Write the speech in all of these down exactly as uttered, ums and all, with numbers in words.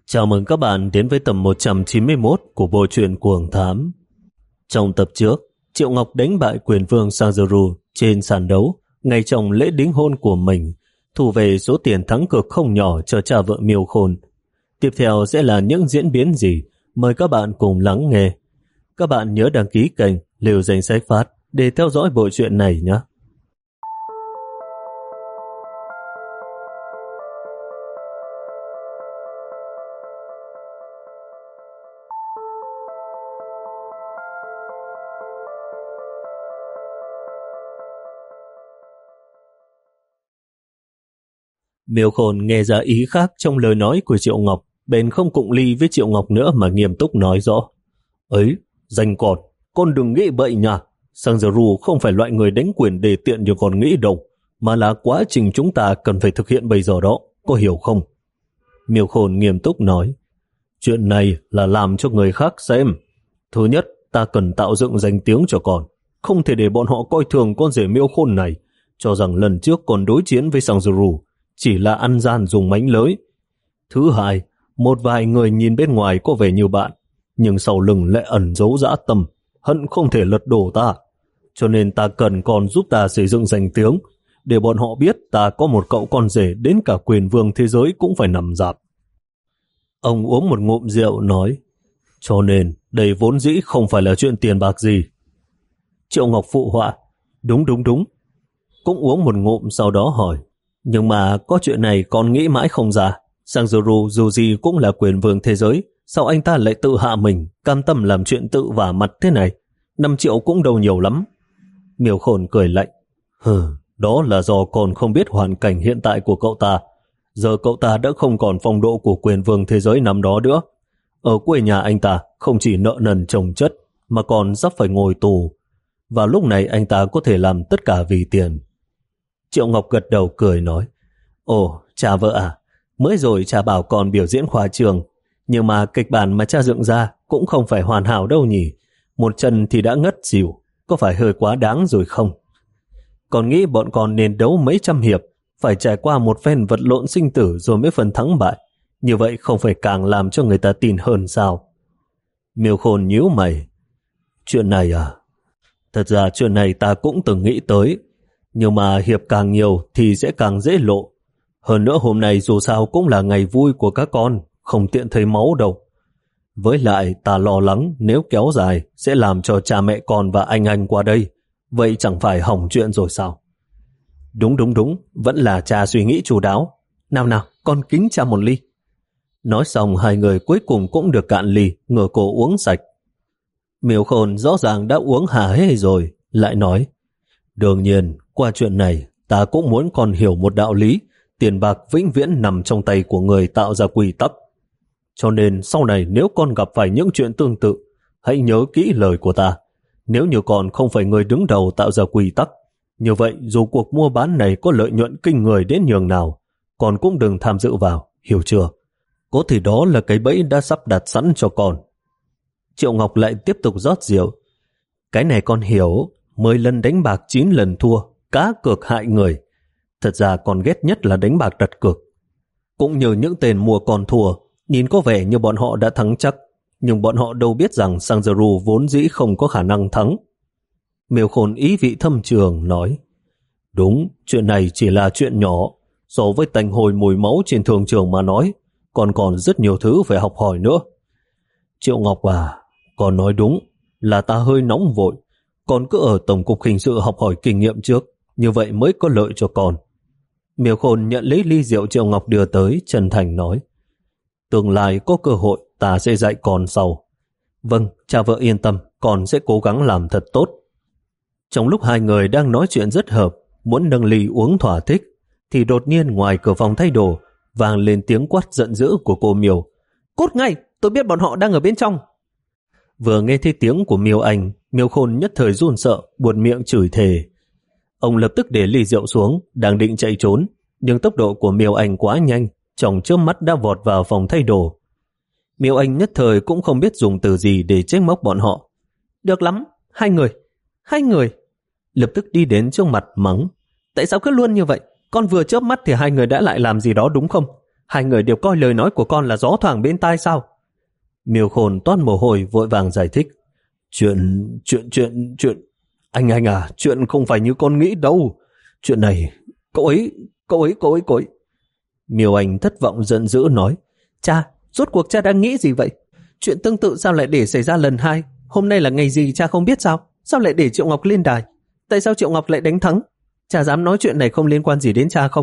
Chào mừng các bạn đến với tập một trăm chín mươi mốt của bộ truyện Cuồng Thám. Trong tập trước, Triệu Ngọc đánh bại quyền vương Sanzaru trên sàn đấu ngay trong lễ đính hôn của mình, thu về số tiền thắng cược không nhỏ cho cha vợ Miêu Khôn. Tiếp theo sẽ là những diễn biến gì? Mời các bạn cùng lắng nghe. Các bạn nhớ đăng ký kênh Liều Danh Sách Phát để theo dõi bộ truyện này nhé. Miêu Khôn nghe ra ý khác trong lời nói của Triệu Ngọc, bèn không cụng ly với Triệu Ngọc nữa mà nghiêm túc nói rõ. Ấy, danh con, con đừng nghĩ bậy nha. Sanzaru không phải loại người đánh quyền đề tiện như con nghĩ đâu, mà là quá trình chúng ta cần phải thực hiện bây giờ đó, có hiểu không? Miêu Khôn nghiêm túc nói, chuyện này là làm cho người khác xem. Thứ nhất, ta cần tạo dựng danh tiếng cho con, không thể để bọn họ coi thường con rể Miêu Khôn này, cho rằng lần trước con đối chiến với Sanzaru chỉ là ăn gian dùng mánh lới. Thứ hai, một vài người nhìn bên ngoài có vẻ như bạn, nhưng sau lưng lại ẩn giấu dã tâm, hận không thể lật đổ ta. Cho nên ta cần con giúp ta xây dựng danh tiếng, để bọn họ biết ta có một cậu con rể đến cả quyền vương thế giới cũng phải nằm rạp. Ông uống một ngụm rượu nói, cho nên đây vốn dĩ không phải là chuyện tiền bạc gì. Triệu Ngọc phụ họa, đúng đúng đúng. Cũng uống một ngụm sau đó hỏi, nhưng mà có chuyện này con nghĩ mãi không ra. Sanzaru dù gì cũng là quyền vương thế giới, sao anh ta lại tự hạ mình, cam tâm làm chuyện tự vả mặt thế này? Năm triệu cũng đâu nhiều lắm. Miêu Khôn cười lạnh, hừ, đó là do con không biết hoàn cảnh hiện tại của cậu ta. Giờ cậu ta đã không còn phong độ của quyền vương thế giới năm đó nữa. Ở quê nhà anh ta không chỉ nợ nần chồng chất, mà còn sắp phải ngồi tù. Và lúc này anh ta có thể làm tất cả vì tiền. Triệu Ngọc gật đầu cười nói, ồ, cha vợ à, mới rồi cha bảo con biểu diễn khoa trường, nhưng mà kịch bản mà cha dựng ra cũng không phải hoàn hảo đâu nhỉ. Một chân thì đã ngất xỉu, có phải hơi quá đáng rồi không? Con nghĩ bọn con nên đấu mấy trăm hiệp, phải trải qua một phen vật lộn sinh tử rồi mới phần thắng bại. Như vậy không phải càng làm cho người ta tin hơn sao? Miêu Khôn nhíu mày, chuyện này à? Thật ra chuyện này ta cũng từng nghĩ tới, nhưng mà hiệp càng nhiều thì sẽ càng dễ lộ. Hơn nữa hôm nay dù sao cũng là ngày vui của các con, không tiện thấy máu đâu. Với lại ta lo lắng nếu kéo dài sẽ làm cho cha mẹ con và anh anh qua đây, vậy chẳng phải hỏng chuyện rồi sao? Đúng đúng đúng, vẫn là cha suy nghĩ chu đáo. Nào nào, con kính cha một ly. Nói xong hai người cuối cùng cũng được cạn ly, ngửa cổ uống sạch. Miêu Khôn rõ ràng đã uống hà hê rồi, lại nói, đương nhiên, qua chuyện này, ta cũng muốn con hiểu một đạo lý, tiền bạc vĩnh viễn nằm trong tay của người tạo ra quy tắc. Cho nên sau này nếu con gặp phải những chuyện tương tự, hãy nhớ kỹ lời của ta. Nếu như con không phải người đứng đầu tạo ra quy tắc, như vậy dù cuộc mua bán này có lợi nhuận kinh người đến nhường nào, con cũng đừng tham dự vào, hiểu chưa? Có thì đó là cái bẫy đã sắp đặt sẵn cho con. Triệu Ngọc lại tiếp tục rót rượu. Cái này con hiểu, mười lần đánh bạc chín lần thua, cá cược hại người. Thật ra con ghét nhất là đánh bạc đặt cược. Cũng như những tên mua con thua, nhìn có vẻ như bọn họ đã thắng chắc, nhưng bọn họ đâu biết rằng Sanzaru vốn dĩ không có khả năng thắng. Miêu Khôn ý vị thâm trường nói, đúng, chuyện này chỉ là chuyện nhỏ, so với tanh hồi mùi máu trên thường trường mà nói, còn còn rất nhiều thứ phải học hỏi nữa. Triệu Ngọc à, con nói đúng, là ta hơi nóng vội, con cứ ở Tổng cục Hình sự học hỏi kinh nghiệm trước, như vậy mới có lợi cho con. Miêu Khôn nhận lấy ly rượu Triệu Ngọc đưa tới, chân thành nói, tương lai có cơ hội ta sẽ dạy con sau. Vâng, cha vợ yên tâm, con sẽ cố gắng làm thật tốt. Trong lúc hai người đang nói chuyện rất hợp, muốn nâng ly uống thỏa thích, thì đột nhiên ngoài cửa phòng thay đồ vang lên tiếng quát giận dữ của cô Miêu. Cút ngay, tôi biết bọn họ đang ở bên trong. Vừa nghe thấy tiếng của Miêu Anh, Miêu Khôn nhất thời run sợ, buột miệng chửi thề. Ông lập tức để ly rượu xuống, đang định chạy trốn, nhưng tốc độ của Miêu Anh quá nhanh, trong chớp mắt đã vọt vào phòng thay đồ. Miêu Anh nhất thời cũng không biết dùng từ gì để trách móc bọn họ. Được lắm, hai người, hai người. Lập tức đi đến trước mặt mắng. Tại sao cứ luôn như vậy? Con vừa chớp mắt thì hai người đã lại làm gì đó đúng không? Hai người đều coi lời nói của con là gió thoảng bên tai sao? Miêu Khôn toát mồ hôi vội vàng giải thích. Chuyện, chuyện, chuyện, chuyện... Anh anh à, chuyện không phải như con nghĩ đâu. Chuyện này, cậu ấy, cậu ấy, cậu ấy, cậu ấy. Miêu Anh thất vọng giận dữ nói. Cha, rốt cuộc cha đang nghĩ gì vậy? Chuyện tương tự sao lại để xảy ra lần hai? Hôm nay là ngày gì cha không biết sao? Sao lại để Triệu Ngọc lên đài? Tại sao Triệu Ngọc lại đánh thắng? Cha dám nói chuyện này không liên quan gì đến cha không?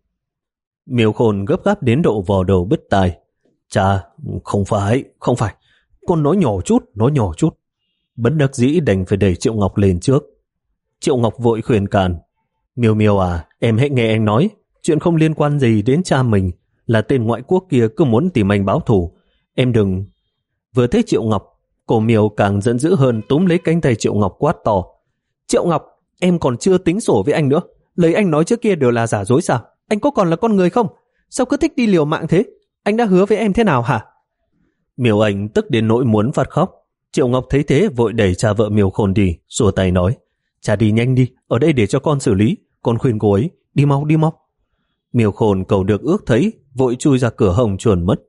Miêu Khôn gấp gáp đến độ vò đầu bứt tai. Cha, không phải, không phải. Con nói nhỏ chút, nói nhỏ chút. Bất đắc dĩ đành phải đẩy Triệu Ngọc lên trước. Triệu Ngọc vội khuyên can. Miêu Miêu à, em hãy nghe anh nói. Chuyện không liên quan gì đến cha mình. Là tên ngoại quốc kia cứ muốn tìm anh báo thù. Em đừng... Vừa thấy Triệu Ngọc, cô Miêu càng giận dữ hơn, túm lấy cánh tay Triệu Ngọc quát to. Triệu Ngọc, em còn chưa tính sổ với anh nữa. Lời anh nói trước kia đều là giả dối sao? Anh có còn là con người không? Sao cứ thích đi liều mạng thế? Anh đã hứa với em thế nào hả? Miêu Anh tức đến nỗi muốn phát khóc. Triệu Ngọc thấy thế vội đẩy cha vợ Miêu Khôn đi, xua tay nói. Cha đi nhanh đi, ở đây để cho con xử lý. Con khuyên cô ấy, đi mau đi mau. Miêu Khôn cầu được ước thấy, vội chui ra cửa hông chuồn mất.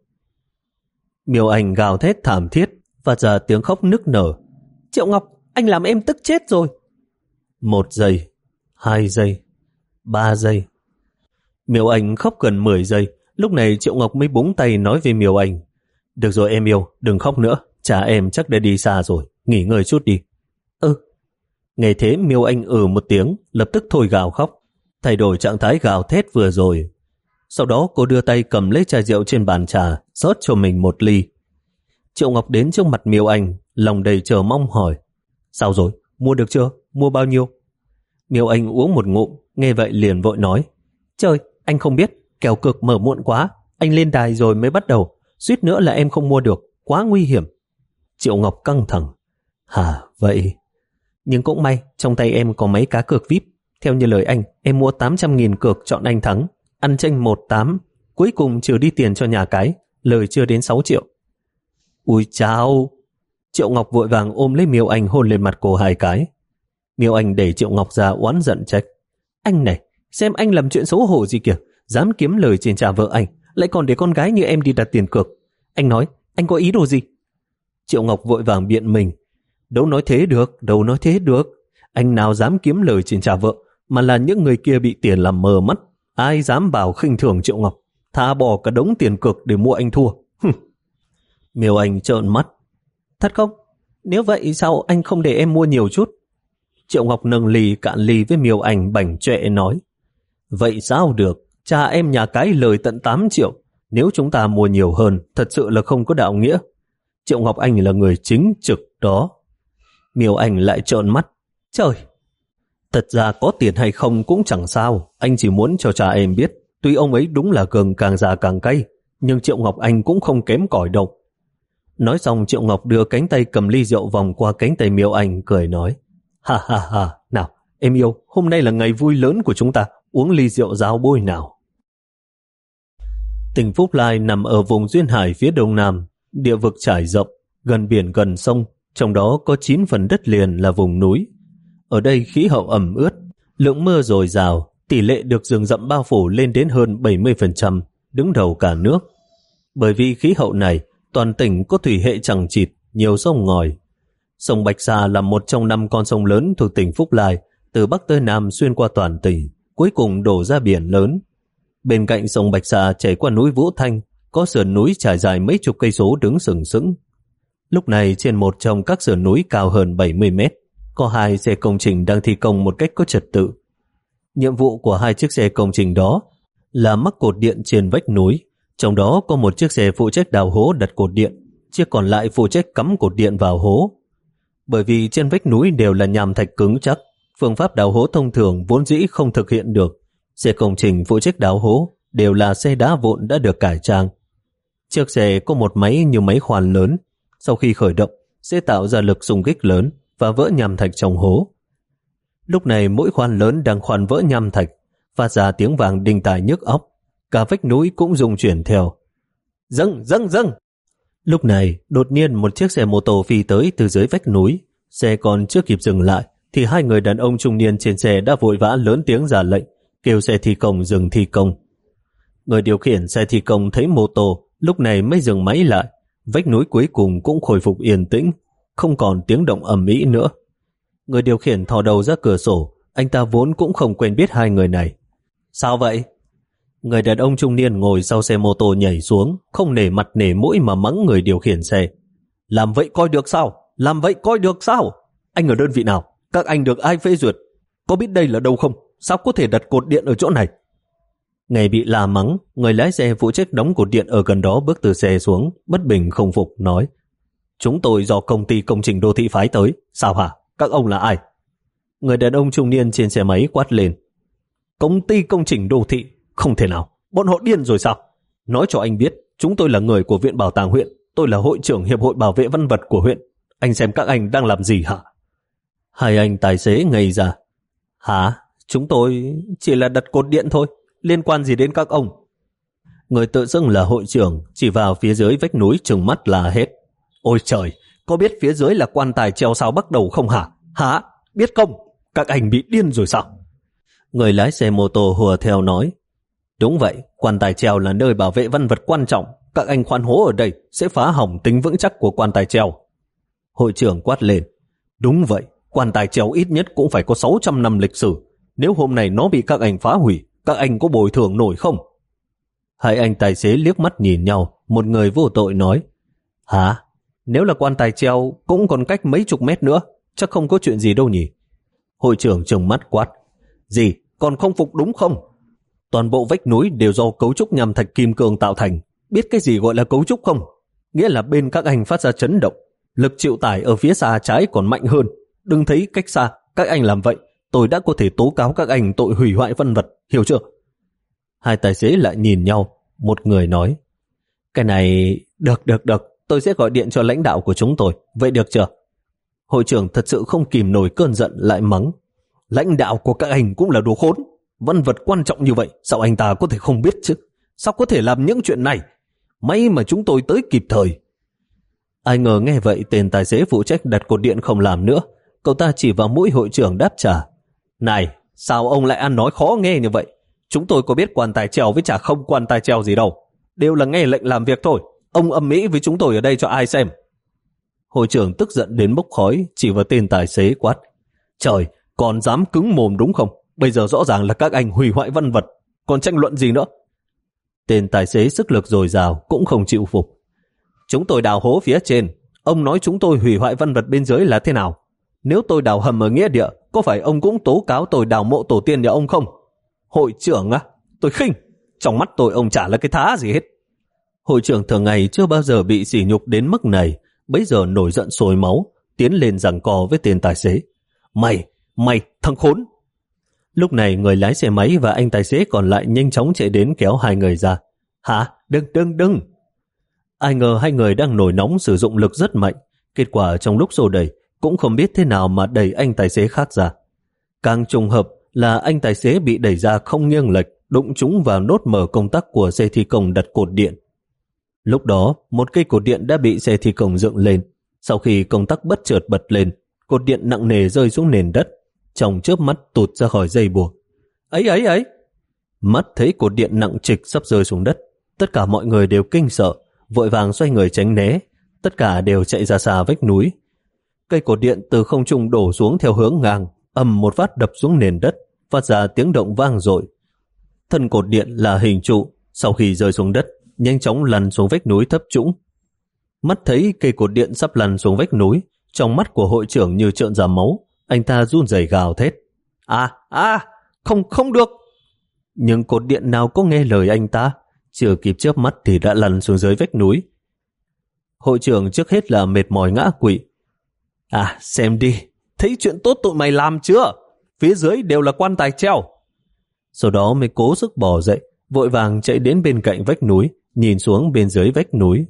Miêu Anh gào thét thảm thiết, phát ra tiếng khóc nức nở. Triệu Ngọc, anh làm em tức chết rồi. Một giây, hai giây, ba giây. Miêu Anh khóc gần mười giây. Lúc này Triệu Ngọc mới búng tay nói với Miêu Anh. Được rồi em yêu, đừng khóc nữa. Cha em chắc đã đi xa rồi, nghỉ ngơi chút đi. Ừ. Nghe thế Miêu Anh ừ một tiếng, lập tức thôi gào khóc, thay đổi trạng thái gào thét vừa rồi. Sau đó cô đưa tay cầm lấy chai rượu trên bàn trà, rót cho mình một ly. Triệu Ngọc đến trước mặt Miêu Anh, lòng đầy chờ mong hỏi. Sao rồi, mua được chưa? Mua bao nhiêu? Miêu Anh uống một ngụm, nghe vậy liền vội nói. Trời, anh không biết, kèo cược mở muộn quá. Anh lên đài rồi mới bắt đầu, suýt nữa là em không mua được, quá nguy hiểm. Triệu Ngọc căng thẳng. Hả, vậy? Nhưng cũng may, trong tay em có mấy cá cược víp. Theo như lời anh, em mua tám trăm nghìn cược chọn anh thắng, ăn chênh một tám, cuối cùng trừ đi tiền cho nhà cái, lời chưa đến sáu triệu. Ui chao! Triệu Ngọc vội vàng ôm lấy Miêu Anh hôn lên mặt cô hai cái. Miêu Anh đẩy Triệu Ngọc ra oán giận trách. Anh này, xem anh làm chuyện xấu hổ gì kìa, dám kiếm lời trên trả vợ anh, lại còn để con gái như em đi đặt tiền cược. Anh nói, anh có ý đồ gì? Triệu Ngọc vội vàng biện mình. Đâu nói thế được, đâu nói thế được. Anh nào dám kiếm lời trên trả vợ, mà là những người kia bị tiền làm mờ mắt. Ai dám bảo khinh thường Triệu Ngọc, thà bỏ cả đống tiền cược để mua anh thua. Miêu Anh trợn mắt. Thật không? Nếu vậy sao anh không để em mua nhiều chút? Triệu Ngọc nâng ly cạn ly với Miêu Anh bảnh trệ nói. Vậy sao được? Cha em nhà cái lời tận tám triệu. Nếu chúng ta mua nhiều hơn, thật sự là không có đạo nghĩa. Triệu Ngọc Anh là người chính trực đó. Miêu Anh lại trợn mắt. Trời! Thật ra có tiền hay không cũng chẳng sao. Anh chỉ muốn cho cha em biết. Tuy ông ấy đúng là gừng càng già càng cay, nhưng Triệu Ngọc Anh cũng không kém cỏi đâu. Nói xong Triệu Ngọc đưa cánh tay cầm ly rượu vòng qua cánh tay Miêu Anh cười nói. Ha ha ha, nào em yêu, hôm nay là ngày vui lớn của chúng ta, uống ly rượu ráo bôi nào. Tỉnh Phúc Lai nằm ở vùng duyên hải phía đông nam, địa vực trải rộng, gần biển gần sông, trong đó có chín phần đất liền là vùng núi. Ở đây khí hậu ẩm ướt, lượng mưa dồi dào, tỷ lệ được rừng rậm bao phủ lên đến hơn bảy mươi phần trăm, đứng đầu cả nước. Bởi vì khí hậu này, toàn tỉnh có thủy hệ chằng chịt, nhiều sông ngòi. Sông Bạch Sa là một trong năm con sông lớn thuộc tỉnh Phúc Lai, từ Bắc tới Nam xuyên qua toàn tỉnh, cuối cùng đổ ra biển lớn. Bên cạnh sông Bạch Sa chảy qua núi Vũ Thanh, có sườn núi trải dài mấy chục cây số đứng sừng sững. Lúc này trên một trong các sườn núi cao hơn bảy mươi mét, có hai xe công trình đang thi công một cách có trật tự. Nhiệm vụ của hai chiếc xe công trình đó là mắc cột điện trên vách núi, trong đó có một chiếc xe phụ trách đào hố đặt cột điện, chiếc còn lại phụ trách cắm cột điện vào hố. Bởi vì trên vách núi đều là nham thạch cứng chắc, phương pháp đào hố thông thường vốn dĩ không thực hiện được. Xe công trình phụ trách đào hố đều là xe đá vụn đã được cải trang. Chiếc xe có một máy như máy khoan lớn, sau khi khởi động sẽ tạo ra lực xung kích lớn và vỡ nham thạch trong hố. Lúc này mỗi khoan lớn đang khoan vỡ nham thạch, phát ra tiếng vàng đinh tai nhức óc, cả vách núi cũng rung chuyển theo. Dâng, dâng, dâng! Lúc này, đột nhiên một chiếc xe mô tô phi tới từ dưới vách núi. Xe còn chưa kịp dừng lại, thì hai người đàn ông trung niên trên xe đã vội vã lớn tiếng ra lệnh, kêu xe thi công dừng thi công. Người điều khiển xe thi công thấy mô tô, lúc này mới dừng máy lại. Vách núi cuối cùng cũng khôi phục yên tĩnh, không còn tiếng động ầm ĩ nữa. Người điều khiển thò đầu ra cửa sổ, anh ta vốn cũng không quen biết hai người này. Sao vậy? Người đàn ông trung niên ngồi sau xe mô tô nhảy xuống, không nể mặt nể mũi mà mắng người điều khiển xe. Làm vậy coi được sao? Làm vậy coi được sao? Anh ở đơn vị nào? Các anh được ai phê duyệt? Có biết đây là đâu không? Sao có thể đặt cột điện ở chỗ này? Ngày bị la mắng, người lái xe phụ trách đóng cột điện ở gần đó bước từ xe xuống, bất bình không phục, nói: Chúng tôi do công ty công trình đô thị phái tới. Sao hả? Các ông là ai? Người đàn ông trung niên trên xe máy quát lên: Công ty công trình đô thị? Không thể nào, bọn họ điên rồi sao? Nói cho anh biết, chúng tôi là người của viện bảo tàng huyện, tôi là hội trưởng hiệp hội bảo vệ văn vật của huyện. Anh xem các anh đang làm gì hả? Hai anh tài xế ngây ra. Hả? Chúng tôi chỉ là đặt cột điện thôi, liên quan gì đến các ông? Người tự xưng là hội trưởng chỉ vào phía dưới vách núi trừng mắt là hết. Ôi trời, có biết phía dưới là quan tài treo sao bắt đầu không hả? Hả? Biết không? Các anh bị điên rồi sao? Người lái xe mô tô hùa theo nói: Đúng vậy, quan tài treo là nơi bảo vệ văn vật quan trọng. Các anh khoan hố ở đây sẽ phá hỏng tính vững chắc của quan tài treo. Hội trưởng quát lên: Đúng vậy, quan tài treo ít nhất cũng phải có sáu trăm năm lịch sử. Nếu hôm nay nó bị các anh phá hủy, các anh có bồi thường nổi không? Hai anh tài xế liếc mắt nhìn nhau, một người vô tội nói: Hả? Nếu là quan tài treo cũng còn cách mấy chục mét nữa, chắc không có chuyện gì đâu nhỉ? Hội trưởng trừng mắt quát: Gì? Còn không phục đúng không? Toàn bộ vách núi đều do cấu trúc nhằm thạch kim cương tạo thành. Biết cái gì gọi là cấu trúc không? Nghĩa là bên các anh phát ra chấn động, lực chịu tải ở phía xa trái còn mạnh hơn. Đừng thấy cách xa, các anh làm vậy, tôi đã có thể tố cáo các anh tội hủy hoại văn vật, hiểu chưa? Hai tài xế lại nhìn nhau, một người nói: Cái này, được được được, tôi sẽ gọi điện cho lãnh đạo của chúng tôi, vậy được chưa? Hội trưởng thật sự không kìm nổi cơn giận lại mắng: Lãnh đạo của các anh cũng là đồ khốn, văn vật quan trọng như vậy, sao anh ta có thể không biết chứ? Sao có thể làm những chuyện này? May mà chúng tôi tới kịp thời. Ai ngờ nghe vậy tên tài xế phụ trách đặt cột điện không làm nữa, cậu ta chỉ vào mũi hội trưởng đáp trả: Này, sao ông lại ăn nói khó nghe như vậy? Chúng tôi có biết quan tài treo với chả không quan tài treo gì đâu, đều là nghe lệnh làm việc thôi. Ông âm mỹ với chúng tôi ở đây cho ai xem? Hội trưởng tức giận đến bốc khói, chỉ vào tên tài xế quát: Trời, còn dám cứng mồm đúng không? Bây giờ rõ ràng là các anh hủy hoại văn vật, còn tranh luận gì nữa? Tên tài xế sức lực dồi dào cũng không chịu phục: Chúng tôi đào hố phía trên, ông nói chúng tôi hủy hoại văn vật bên dưới là thế nào? Nếu tôi đào hầm ở nghĩa địa, có phải ông cũng tố cáo tôi đào mộ tổ tiên nhà ông không? Hội trưởng á, tôi khinh, trong mắt tôi ông chả là cái thá gì hết. Hội trưởng thường ngày chưa bao giờ bị sỉ nhục đến mức này, bấy giờ nổi giận sôi máu, tiến lên giằng co với tên tài xế: Mày, mày, thằng khốn! Lúc này người lái xe máy và anh tài xế còn lại nhanh chóng chạy đến kéo hai người ra. Hả? Đừng, đừng, đừng! Ai ngờ hai người đang nổi nóng sử dụng lực rất mạnh, kết quả trong lúc xô đẩy cũng không biết thế nào mà đẩy anh tài xế khác ra. Càng trùng hợp là anh tài xế bị đẩy ra không nghiêng lệch, đụng trúng vào nốt mở công tắc của xe thi công đặt cột điện. Lúc đó, một cây cột điện đã bị xe thi công dựng lên. Sau khi công tắc bất chợt bật lên, cột điện nặng nề rơi xuống nền đất, trong chớp mắt tụt ra khỏi dây buộc. Ấy ấy ấy! Mắt thấy cột điện nặng trịch sắp rơi xuống đất, tất cả mọi người đều kinh sợ, vội vàng xoay người tránh né, tất cả đều chạy ra xa vách núi. Cây cột điện từ không trung đổ xuống theo hướng ngang, ầm một phát đập xuống nền đất, phát ra tiếng động vang dội. Thân cột điện là hình trụ, sau khi rơi xuống đất, nhanh chóng lăn xuống vách núi thấp trũng. Mắt thấy cây cột điện sắp lăn xuống vách núi, trong mắt của hội trưởng như trợn ra máu, anh ta run rẩy gào thét: À, à, không, không được! Nhưng cột điện nào có nghe lời anh ta, chưa kịp chớp mắt thì đã lăn xuống dưới vách núi. Hội trưởng trước hết là mệt mỏi ngã quỵ. À, xem đi, thấy chuyện tốt tụi mày làm chưa? Phía dưới đều là quan tài treo. Sau đó mới cố sức bò dậy, vội vàng chạy đến bên cạnh vách núi, nhìn xuống bên dưới vách núi.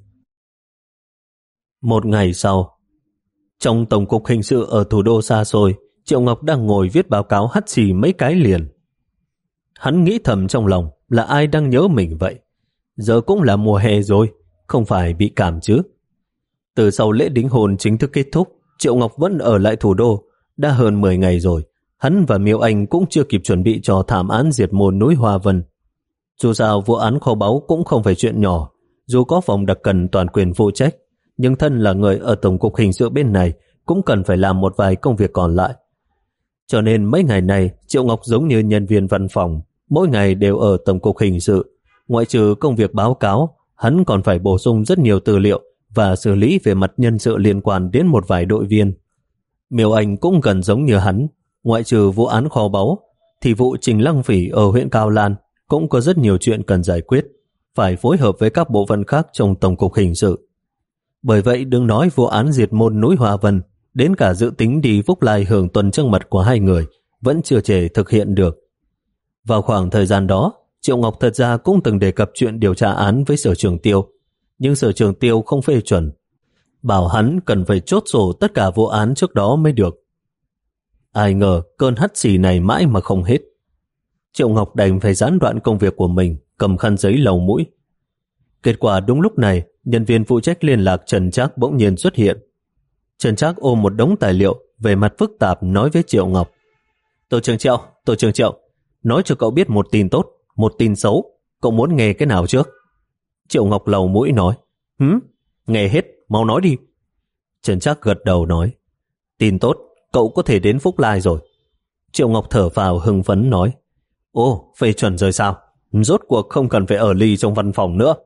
Một ngày sau, trong Tổng cục Hình sự ở thủ đô xa xôi, Triệu Ngọc đang ngồi viết báo cáo hắt xì mấy cái liền. Hắn nghĩ thầm trong lòng là ai đang nhớ mình vậy? Giờ cũng là mùa hè rồi, không phải bị cảm chứ? Từ sau lễ đính hôn chính thức kết thúc, Triệu Ngọc vẫn ở lại thủ đô. Đã hơn mười ngày rồi, hắn và Miêu Anh cũng chưa kịp chuẩn bị cho thảm án diệt môn núi Hoa Vân. Dù sao vụ án kho báu cũng không phải chuyện nhỏ, dù có phòng đặc cần toàn quyền phụ trách, nhưng thân là người ở Tổng cục Hình sự bên này cũng cần phải làm một vài công việc còn lại. Cho nên mấy ngày này Triệu Ngọc giống như nhân viên văn phòng, mỗi ngày đều ở Tổng cục Hình sự. Ngoại trừ công việc báo cáo, hắn còn phải bổ sung rất nhiều tư liệu và xử lý về mặt nhân sự liên quan đến một vài đội viên. Miêu Anh cũng gần giống như hắn, ngoại trừ vụ án kho báu, thì vụ Trình Lăng Phỉ ở huyện Cao Lan cũng có rất nhiều chuyện cần giải quyết, phải phối hợp với các bộ phận khác trong Tổng cục Hình sự. Bởi vậy đừng nói vụ án diệt môn núi Hoa Vân, đến cả dự tính đi Phúc Lai hưởng tuần trăng mật của hai người vẫn chưa thể thực hiện được. Vào khoảng thời gian đó, Triệu Ngọc thật ra cũng từng đề cập chuyện điều tra án với Sở Trường Tiêu, nhưng Sở Trường Tiêu không phê chuẩn, bảo hắn cần phải chốt sổ tất cả vụ án trước đó mới được. Ai ngờ cơn hắt xì này mãi mà không hết. Triệu Ngọc đành phải gián đoạn công việc của mình, cầm khăn giấy lau mũi. Kết quả đúng lúc này, nhân viên phụ trách liên lạc Trần Trác bỗng nhiên xuất hiện. Trần Trác ôm một đống tài liệu về mặt phức tạp nói với Triệu Ngọc: Tổ trưởng Triệu, Tổ trưởng Triệu, nói cho cậu biết một tin tốt, một tin xấu, cậu muốn nghe cái nào trước? Triệu Ngọc lau mũi nói: Hứ, nghe hết, mau nói đi. Trần Trác gật đầu nói: Tin tốt, cậu có thể đến Phúc Lai rồi. Triệu Ngọc thở phào hưng phấn nói: Ồ, phê chuẩn rồi sao? Rốt cuộc không cần phải ở ly trong văn phòng nữa.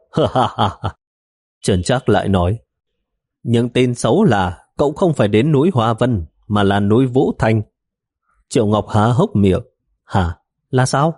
Trần Trác lại nói: Nhưng tin xấu là cậu không phải đến núi Hoa Vân mà là núi Vũ Thanh. Triệu Ngọc há hốc miệng: Hả? Là sao?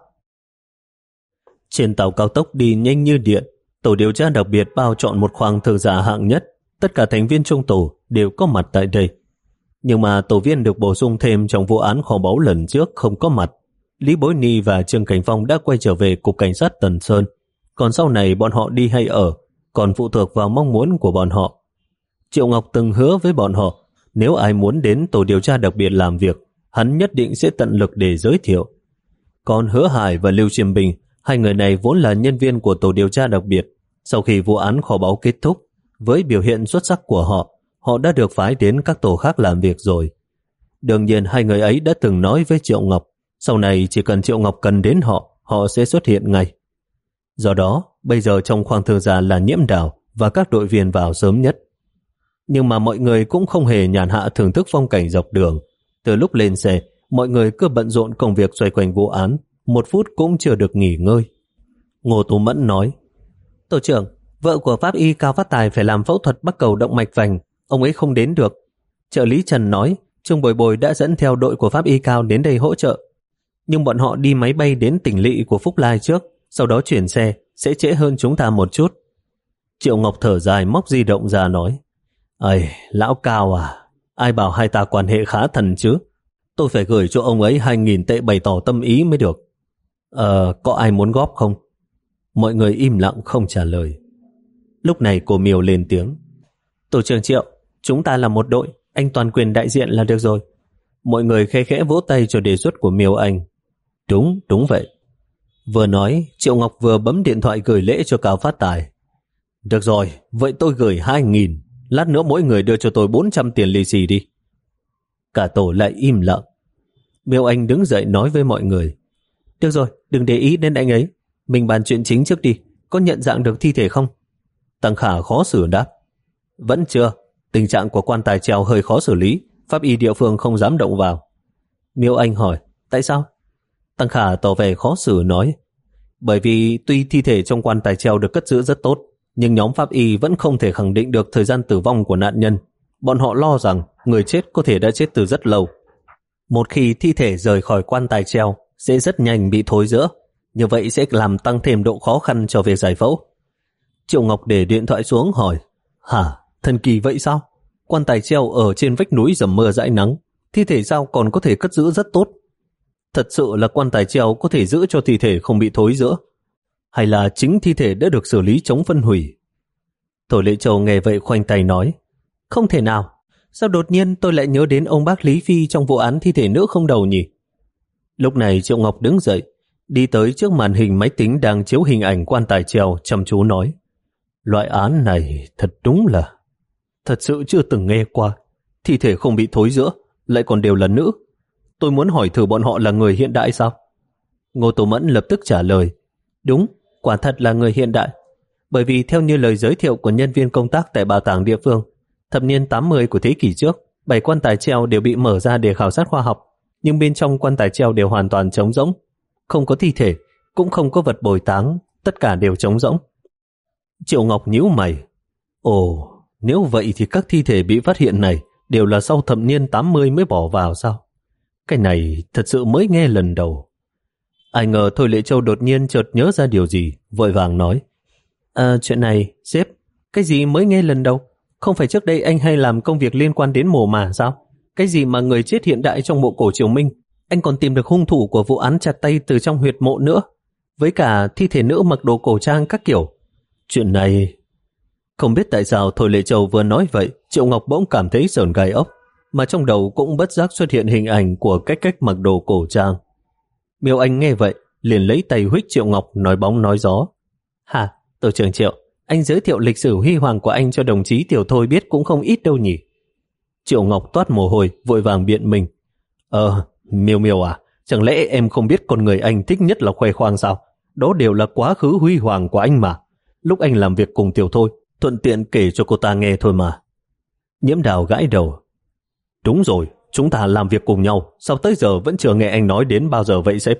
Trên tàu cao tốc đi nhanh như điện, tổ điều tra đặc biệt bao chọn một khoang thư giả hạng nhất. Tất cả thành viên trong tổ đều có mặt tại đây. Nhưng mà tổ viên được bổ sung thêm trong vụ án kho báu lần trước không có mặt. Lý Bối Ni và Trương Cảnh Phong đã quay trở về Cục Cảnh sát Tần Sơn. Còn sau này bọn họ đi hay ở còn phụ thuộc vào mong muốn của bọn họ. Triệu Ngọc từng hứa với bọn họ, nếu ai muốn đến tổ điều tra đặc biệt làm việc, hắn nhất định sẽ tận lực để giới thiệu. Còn Hứa Hải và Lưu Chiêm Bình, hai người này vốn là nhân viên của tổ điều tra đặc biệt. Sau khi vụ án kho báu kết thúc, với biểu hiện xuất sắc của họ, họ đã được phái đến các tổ khác làm việc rồi. Đương nhiên hai người ấy đã từng nói với Triệu Ngọc, sau này chỉ cần Triệu Ngọc cần đến họ, họ sẽ xuất hiện ngay. Do đó, bây giờ trong khoang thư giả là Nhiễm Đào và các đội viên vào sớm nhất. Nhưng mà mọi người cũng không hề nhàn hạ thưởng thức phong cảnh dọc đường. Từ lúc lên xe, mọi người cứ bận rộn công việc xoay quanh vụ án, một phút cũng chưa được nghỉ ngơi. Ngô Tú Mẫn nói: Tổ trưởng, vợ của pháp y Cao Phát Tài phải làm phẫu thuật bắc cầu động mạch vành, ông ấy không đến được. Trợ lý Trần nói Trương Bồi Bồi đã dẫn theo đội của pháp y Cao đến đây hỗ trợ, nhưng bọn họ đi máy bay đến tỉnh lỵ của Phúc Lai trước, sau đó chuyển xe, sẽ trễ hơn chúng ta một chút. Triệu Ngọc thở dài móc di động ra nói: Ây, lão Cao à, ai bảo hai ta quan hệ khá thân chứ? Tôi phải gửi cho ông ấy hai nghìn tệ bày tỏ tâm ý mới được. Ờ, có ai muốn góp không? Mọi người im lặng không trả lời. Lúc này cô Miêu lên tiếng: Tổ trưởng Triệu, chúng ta là một đội, anh toàn quyền đại diện là được rồi. Mọi người khẽ khẽ vỗ tay cho đề xuất của Miêu Anh. Đúng, đúng vậy. Vừa nói, Triệu Ngọc vừa bấm điện thoại gửi lễ cho Cao Phát Tài. Được rồi, vậy tôi gửi hai nghìn, lát nữa mỗi người đưa cho tôi bốn trăm tiền lì xì đi. Cả tổ lại im lặng. Miêu Anh đứng dậy nói với mọi người: Được rồi, đừng để ý đến anh ấy, mình bàn chuyện chính trước đi. Có nhận dạng được thi thể không? Tăng Khả khó xử đáp: Vẫn chưa, tình trạng của quan tài treo hơi khó xử lý, pháp y địa phương không dám động vào. Miêu Anh hỏi: Tại sao? Tăng Khả tỏ vẻ khó xử nói: Bởi vì tuy thi thể trong quan tài treo được cất giữ rất tốt, nhưng nhóm pháp y vẫn không thể khẳng định được thời gian tử vong của nạn nhân. Bọn họ lo rằng người chết có thể đã chết từ rất lâu. Một khi thi thể rời khỏi quan tài treo sẽ rất nhanh bị thối rữa, như vậy sẽ làm tăng thêm độ khó khăn cho việc giải phẫu. Triệu Ngọc để điện thoại xuống hỏi: Hả, thần kỳ vậy sao? Quan tài treo ở trên vách núi dầm mưa dãi nắng, thi thể sao còn có thể cất giữ rất tốt? Thật sự là quan tài treo có thể giữ cho thi thể không bị thối rữa, hay là chính thi thể đã được xử lý chống phân hủy? Tổ Lệ Châu nghe vậy khoanh tay nói: Không thể nào, sao đột nhiên tôi lại nhớ đến ông bác Lý Phi trong vụ án thi thể nữ không đầu nhỉ? Lúc này Triệu Ngọc đứng dậy, đi tới trước màn hình máy tính đang chiếu hình ảnh quan tài treo, chăm chú nói: Loại án này thật đúng là thật sự chưa từng nghe qua. Thi thể không bị thối rữa, lại còn đều là nữ. Tôi muốn hỏi thử bọn họ là người hiện đại sao? Ngô Tô Mẫn lập tức trả lời: Đúng, quả thật là người hiện đại. Bởi vì theo như lời giới thiệu của nhân viên công tác tại bảo tàng địa phương, thập niên tám mươi của thế kỷ trước, bảy quan tài treo đều bị mở ra để khảo sát khoa học, nhưng bên trong quan tài treo đều hoàn toàn trống rỗng, không có thi thể, cũng không có vật bồi táng, tất cả đều trống rỗng. Triệu Ngọc nhíu mày. Ồ, nếu vậy thì các thi thể bị phát hiện này đều là sau thập niên tám mươi mới bỏ vào sao? Cái này thật sự mới nghe lần đầu. Ai ngờ Thôi Lệ Châu đột nhiên chợt nhớ ra điều gì, vội vàng nói. À, chuyện này, sếp, cái gì mới nghe lần đầu? Không phải trước đây anh hay làm công việc liên quan đến mồ mả sao? Cái gì mà người chết hiện đại trong mộ cổ Triều Minh? Anh còn tìm được hung thủ của vụ án chặt tay từ trong huyệt mộ nữa. Với cả thi thể nữ mặc đồ cổ trang các kiểu. Chuyện này... Không biết tại sao Thôi Lệ Châu vừa nói vậy, Triệu Ngọc bỗng cảm thấy sởn gai ốc, mà trong đầu cũng bất giác xuất hiện hình ảnh của cách cách mặc đồ cổ trang. Miêu Anh nghe vậy, liền lấy tay huých Triệu Ngọc nói bóng nói gió. Hả, tổ trưởng Triệu, anh giới thiệu lịch sử huy hoàng của anh cho đồng chí Tiểu Thôi biết cũng không ít đâu nhỉ. Triệu Ngọc toát mồ hôi, vội vàng biện mình. Ờ, Miêu Miêu à, chẳng lẽ em không biết con người anh thích nhất là khoe khoang sao? Đó đều là quá khứ huy hoàng của anh mà. Lúc anh làm việc cùng Tiểu Thôi, thuận tiện kể cho cô ta nghe thôi mà. Nhiễm Đào gãi đầu. Đúng rồi, chúng ta làm việc cùng nhau, sao tới giờ vẫn chưa nghe anh nói đến bao giờ vậy sếp?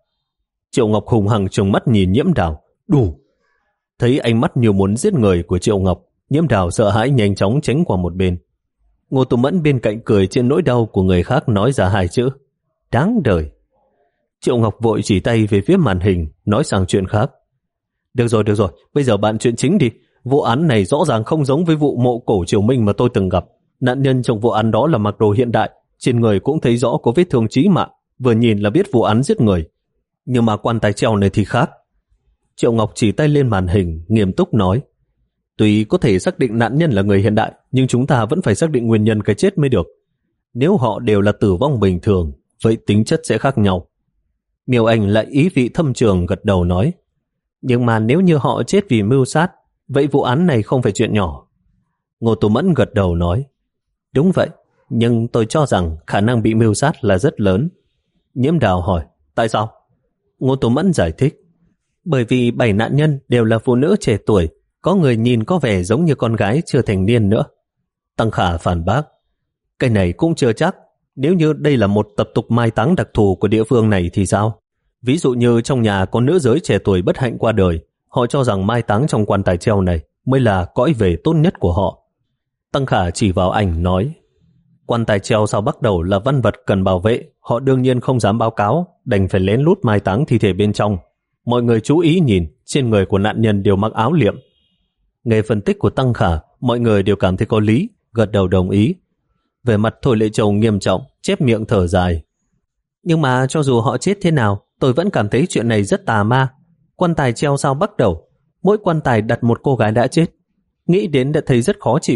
Triệu Ngọc hùng hằng trừng mắt nhìn Nhiễm Đào. Đủ! Thấy ánh mắt như muốn giết người của Triệu Ngọc, Nhiễm Đào sợ hãi nhanh chóng tránh qua một bên. Ngô Tú Mẫn bên cạnh cười trên nỗi đau của người khác nói ra hai chữ. Đáng đời! Triệu Ngọc vội chỉ tay về phía màn hình, nói sang chuyện khác. Được rồi, được rồi, bây giờ bạn chuyện chính đi. Vụ án này rõ ràng không giống với vụ mộ cổ Triều Minh mà tôi từng gặp. Nạn nhân trong vụ án đó là mặc đồ hiện đại, trên người cũng thấy rõ có vết thương chí mạng, vừa nhìn là biết vụ án giết người. Nhưng mà quan tài treo này thì khác. Triệu Ngọc chỉ tay lên màn hình, nghiêm túc nói. Tuy có thể xác định nạn nhân là người hiện đại, nhưng chúng ta vẫn phải xác định nguyên nhân cái chết mới được. Nếu họ đều là tử vong bình thường, vậy tính chất sẽ khác nhau. Miêu Anh lại ý vị thâm trường gật đầu nói. Nhưng mà nếu như họ chết vì mưu sát, vậy vụ án này không phải chuyện nhỏ. Ngô Tú Mẫn gật đầu nói. Đúng vậy, nhưng tôi cho rằng khả năng bị mưu sát là rất lớn. Nhiễm Đào hỏi, tại sao? Ngô Tú Mẫn giải thích. Bởi vì bảy nạn nhân đều là phụ nữ trẻ tuổi, có người nhìn có vẻ giống như con gái chưa thành niên nữa. Tăng Khả phản bác. Cái này cũng chưa chắc. Nếu như đây là một tập tục mai táng đặc thù của địa phương này thì sao? Ví dụ như trong nhà có nữ giới trẻ tuổi bất hạnh qua đời, họ cho rằng mai táng trong quan tài treo này mới là cõi về tốt nhất của họ. Tăng Khả chỉ vào ảnh nói, quan tài treo sau bắt đầu là văn vật cần bảo vệ, họ đương nhiên không dám báo cáo, đành phải lén lút mai táng thi thể bên trong. Mọi người chú ý nhìn, trên người của nạn nhân đều mặc áo liệm. Nghe phân tích của Tăng Khả, mọi người đều cảm thấy có lý, gật đầu đồng ý. Về mặt Thôi Lệ Châu nghiêm trọng, chép miệng thở dài. Nhưng mà cho dù họ chết thế nào, tôi vẫn cảm thấy chuyện này rất tà ma. Quan tài treo sao bắt đầu, mỗi quan tài đặt một cô gái đã chết. Nghĩ đến đã thấy rất khó chịu.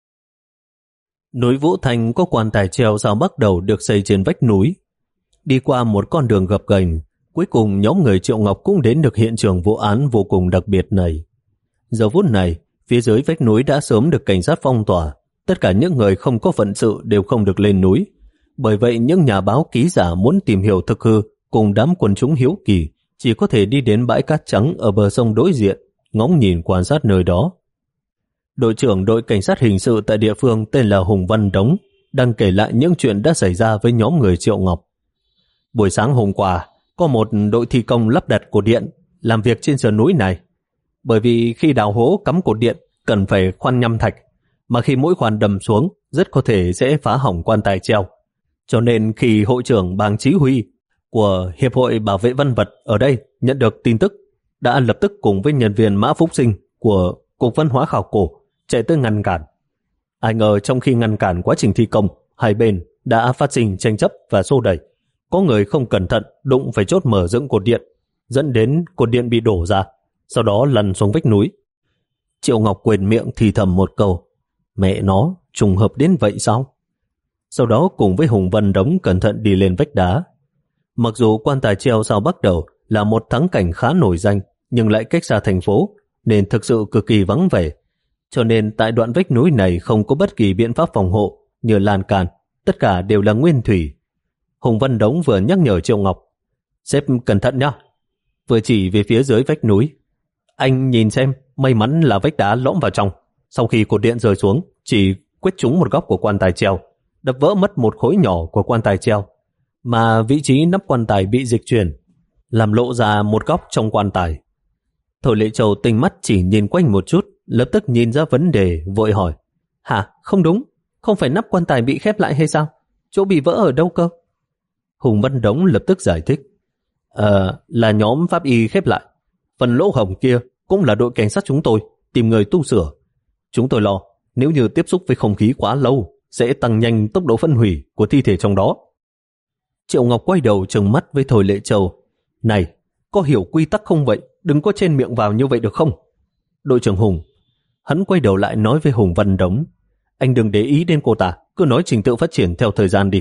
Núi Vũ Thành có quan tài treo sao bắt đầu được xây trên vách núi. Đi qua một con đường gập ghềnh, cuối cùng nhóm người Triệu Ngọc cũng đến được hiện trường vụ án vô cùng đặc biệt này. Giờ phút này, phía dưới vách núi đã sớm được cảnh sát phong tỏa. Tất cả những người không có phận sự đều không được lên núi. Bởi vậy những nhà báo ký giả muốn tìm hiểu thực hư cùng đám quần chúng hiếu kỳ chỉ có thể đi đến bãi cát trắng ở bờ sông đối diện, ngóng nhìn quan sát nơi đó. Đội trưởng đội cảnh sát hình sự tại địa phương tên là Hùng Văn Đống đang kể lại những chuyện đã xảy ra với nhóm người Triệu Ngọc. Buổi sáng hôm qua, có một đội thi công lắp đặt cột điện làm việc trên sườn núi này. Bởi vì khi đào hố cắm cột điện cần phải khoan nhăm thạch, mà khi mỗi khoan đầm xuống rất có thể sẽ phá hỏng quan tài treo. Cho nên khi hội trưởng Bàng Chí Huy của Hiệp hội Bảo vệ Văn vật ở đây nhận được tin tức, đã lập tức cùng với nhân viên Mã Phúc Sinh của Cục Văn hóa Khảo cổ chạy tới ngăn cản. Ai ngờ trong khi ngăn cản quá trình thi công, hai bên đã phát sinh tranh chấp và xô đẩy. Có người không cẩn thận đụng phải chốt mở dựng cột điện, dẫn đến cột điện bị đổ ra, sau đó lăn xuống vách núi. Triệu Ngọc quệt miệng thì thầm một câu, mẹ nó, trùng hợp đến vậy sao? Sau đó cùng với Hùng Văn Đống cẩn thận đi lên vách đá. Mặc dù quan tài treo sao bắt đầu là một thắng cảnh khá nổi danh, nhưng lại cách xa thành phố, nên thực sự cực kỳ vắng vẻ. Cho nên tại đoạn vách núi này không có bất kỳ biện pháp phòng hộ như lan can, tất cả đều là nguyên thủy. Hùng Văn Đống vừa nhắc nhở Triệu Ngọc, sếp cẩn thận nhá, vừa chỉ về phía dưới vách núi. Anh nhìn xem, may mắn là vách đá lõm vào trong. Sau khi cột điện rơi xuống, chỉ quét trúng một góc của quan tài treo, đập vỡ mất một khối nhỏ của quan tài treo, mà vị trí nắp quan tài bị dịch chuyển, làm lộ ra một góc trong quan tài. Thôi Lệ Châu tinh mắt chỉ nhìn quanh một chút, lập tức nhìn ra vấn đề, vội hỏi: Hả, không đúng, không phải nắp quan tài bị khép lại hay sao? Chỗ bị vỡ ở đâu cơ? Hùng Văn Đống lập tức giải thích: Ờ, là nhóm pháp y khép lại. Phần lỗ hổng kia cũng là đội cảnh sát chúng tôi tìm người tu sửa. Chúng tôi lo nếu như tiếp xúc với không khí quá lâu sẽ tăng nhanh tốc độ phân hủy của thi thể trong đó. Triệu Ngọc quay đầu trừng mắt với Thôi Lệ Châu: Này, có hiểu quy tắc không vậy? Đừng có chen miệng vào như vậy được không? Đội trưởng Hùng. Hắn quay đầu lại nói với Hùng Văn Đống: Anh đừng để ý đến cô ta, cứ nói trình tự phát triển theo thời gian đi.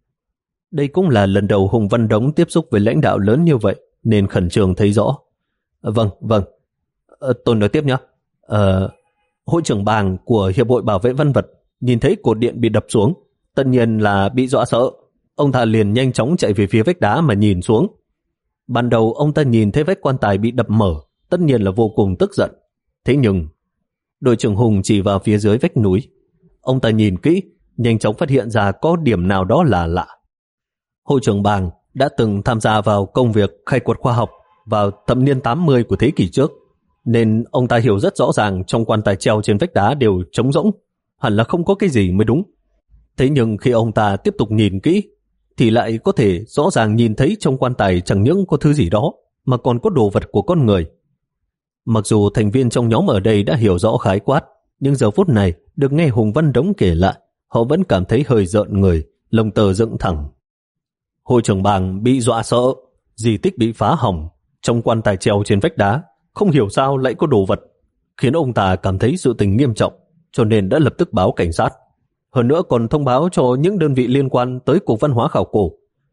Đây cũng là lần đầu Hùng Văn Đống tiếp xúc với lãnh đạo lớn như vậy, nên khẩn trương thấy rõ. Vâng, vâng. À, tôi nói tiếp nhé. À, hội trưởng Bàng của Hiệp hội Bảo vệ Văn vật nhìn thấy cột điện bị đập xuống, tất nhiên là bị dọa sợ. Ông ta liền nhanh chóng chạy về phía vách đá mà nhìn xuống. Ban đầu ông ta nhìn thấy vách quan tài bị đập mở, tất nhiên là vô cùng tức giận. Thế nhưng, đội trưởng Hùng chỉ vào phía dưới vách núi. Ông ta nhìn kỹ, nhanh chóng phát hiện ra có điểm nào đó là lạ. Hội trưởng Bàng đã từng tham gia vào công việc khai quật khoa học vào thập niên tám mươi của thế kỷ trước, nên ông ta hiểu rất rõ ràng trong quan tài treo trên vách đá đều trống rỗng, hẳn là không có cái gì mới đúng. Thế nhưng khi ông ta tiếp tục nhìn kỹ, thì lại có thể rõ ràng nhìn thấy trong quan tài chẳng những có thứ gì đó, mà còn có đồ vật của con người. Mặc dù thành viên trong nhóm ở đây đã hiểu rõ khái quát, nhưng giờ phút này được nghe Hùng Văn Đống kể lại, họ vẫn cảm thấy hơi rợn người, lông tơ dựng thẳng. Hội trưởng Bàng bị dọa sợ, di tích bị phá hỏng, trong quan tài treo trên vách đá không hiểu sao lại có đồ vật, khiến ông ta cảm thấy sự tình nghiêm trọng, cho nên đã lập tức báo cảnh sát. Hơn nữa còn thông báo cho những đơn vị liên quan tới Cục Văn hóa Khảo cổ.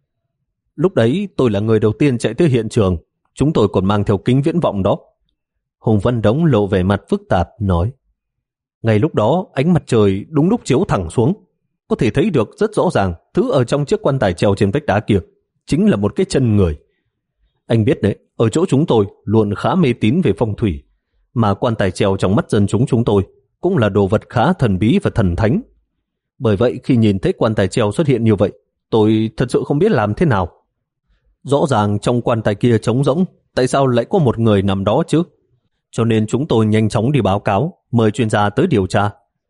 Lúc đấy tôi là người đầu tiên chạy tới hiện trường, chúng tôi còn mang theo kính viễn vọng đó. Hùng Văn Đống lộ vẻ mặt phức tạp nói: Ngay lúc đó ánh mặt trời đúng lúc chiếu thẳng xuống, có thể thấy được rất rõ ràng thứ ở trong chiếc quan tài treo trên vách đá kia chính là một cái chân người. Anh biết đấy, ở chỗ chúng tôi luôn khá mê tín về phong thủy, mà quan tài treo trong mắt dân chúng chúng tôi cũng là đồ vật khá thần bí và thần thánh. Bởi vậy khi nhìn thấy quan tài treo xuất hiện như vậy, tôi thật sự không biết làm thế nào. Rõ ràng trong quan tài kia trống rỗng, tại sao lại có một người nằm đó chứ? Cho nên chúng tôi nhanh chóng đi báo cáo, mời chuyên gia tới điều tra.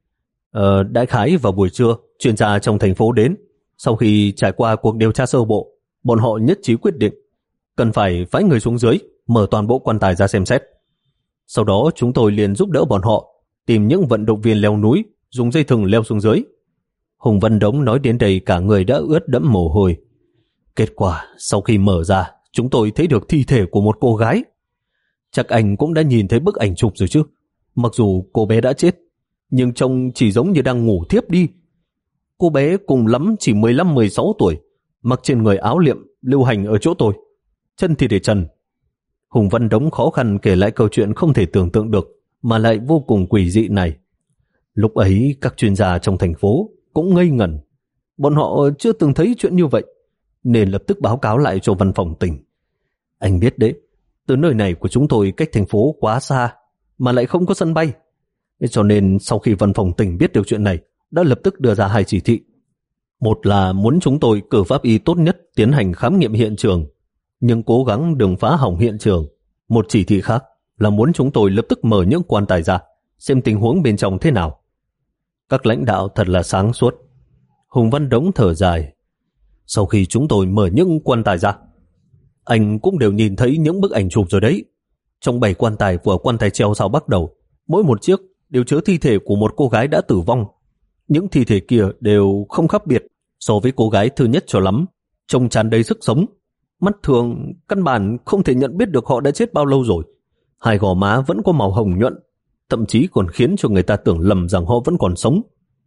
Ờ, đại khái vào buổi trưa, chuyên gia trong thành phố đến. Sau khi trải qua cuộc điều tra sơ bộ, bọn họ nhất trí quyết định cần phải phái người xuống dưới, mở toàn bộ quan tài ra xem xét. Sau đó chúng tôi liền giúp đỡ bọn họ tìm những vận động viên leo núi, dùng dây thừng leo xuống dưới. Hùng Văn Đống nói đến đây cả người đã ướt đẫm mồ hôi. Kết quả, sau khi mở ra, chúng tôi thấy được thi thể của một cô gái. Chắc anh cũng đã nhìn thấy bức ảnh chụp rồi chứ. Mặc dù cô bé đã chết, nhưng trông chỉ giống như đang ngủ thiếp đi. Cô bé cùng lắm chỉ mười lăm mười sáu tuổi, mặc trên người áo liệm lưu hành ở chỗ tôi, chân thì để trần. Hùng Văn Đống khó khăn kể lại câu chuyện không thể tưởng tượng được mà lại vô cùng quỷ dị này. Lúc ấy các chuyên gia trong thành phố cũng ngây ngẩn. Bọn họ chưa từng thấy chuyện như vậy, nên lập tức báo cáo lại cho văn phòng tỉnh. Anh biết đấy, từ nơi này của chúng tôi cách thành phố quá xa, mà lại không có sân bay. Cho nên sau khi văn phòng tỉnh biết được chuyện này, đã lập tức đưa ra hai chỉ thị. Một là muốn chúng tôi cử pháp y tốt nhất tiến hành khám nghiệm hiện trường, nhưng cố gắng đừng phá hỏng hiện trường. Một chỉ thị khác là muốn chúng tôi lập tức mở những quan tài ra, xem tình huống bên trong thế nào. Các lãnh đạo thật là sáng suốt. Hùng Văn Đống thở dài. Sau khi chúng tôi mở những quan tài ra, anh cũng đều nhìn thấy những bức ảnh chụp rồi đấy. Trong bảy quan tài của quan tài treo sau bắt đầu, mỗi một chiếc đều chứa thi thể của một cô gái đã tử vong. Những thi thể kia đều không khác biệt so với cô gái thứ nhất cho lắm, trông tràn đầy sức sống. Mắt thường căn bản không thể nhận biết được họ đã chết bao lâu rồi. Hai gò má vẫn có màu hồng nhuận, thậm chí còn khiến cho người ta tưởng lầm rằng họ vẫn còn sống.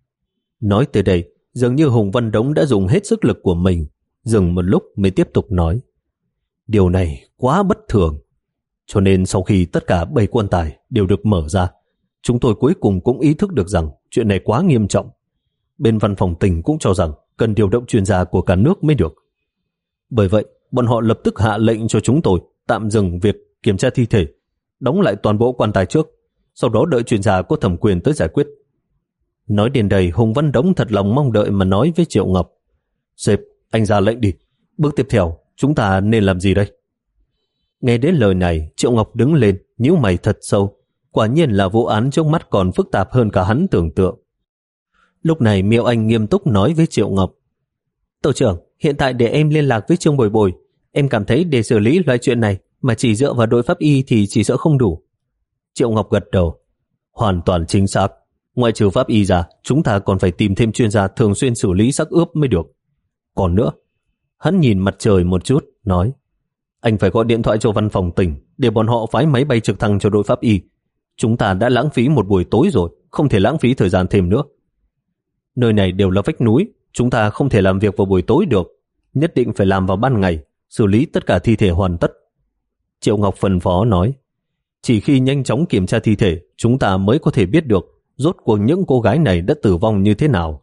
Nói tới đây, dường như Hùng Văn Đống đã dùng hết sức lực của mình, dừng một lúc mới tiếp tục nói. Điều này quá bất thường, cho nên sau khi tất cả bảy quan tài đều được mở ra, chúng tôi cuối cùng cũng ý thức được rằng chuyện này quá nghiêm trọng. Bên văn phòng tỉnh cũng cho rằng cần điều động chuyên gia của cả nước mới được. Bởi vậy, bọn họ lập tức hạ lệnh cho chúng tôi tạm dừng việc kiểm tra thi thể, đóng lại toàn bộ quan tài trước, sau đó đợi chuyên gia có thẩm quyền tới giải quyết. Nói đến đây, Hùng Văn Đống thật lòng mong đợi mà nói với Triệu Ngọc: Sếp, anh ra lệnh đi. Bước tiếp theo, chúng ta nên làm gì đây? Nghe đến lời này, Triệu Ngọc đứng lên, nhíu mày thật sâu. Quả nhiên là vụ án trước mắt còn phức tạp hơn cả hắn tưởng tượng. Lúc này Miêu Anh nghiêm túc nói với Triệu Ngọc: Tổ trưởng, hiện tại để em liên lạc với Trương Bồi Bồi. Em cảm thấy để xử lý loại chuyện này mà chỉ dựa vào đội pháp y thì chỉ sợ không đủ. Triệu Ngọc gật đầu: Hoàn toàn chính xác. Ngoại trừ pháp y ra, chúng ta còn phải tìm thêm chuyên gia thường xuyên xử lý xác ướp mới được. Còn nữa, hắn nhìn mặt trời một chút, nói: Anh phải gọi điện thoại cho văn phòng tỉnh để bọn họ phái máy bay trực thăng cho đội pháp y. Chúng ta đã lãng phí một buổi tối rồi, không thể lãng phí thời gian thêm nữa. Nơi này đều là vách núi, chúng ta không thể làm việc vào buổi tối được, nhất định phải làm vào ban ngày, xử lý tất cả thi thể hoàn tất. Triệu Ngọc phân phó nói: Chỉ khi nhanh chóng kiểm tra thi thể, chúng ta mới có thể biết được rốt cuộc những cô gái này đã tử vong như thế nào.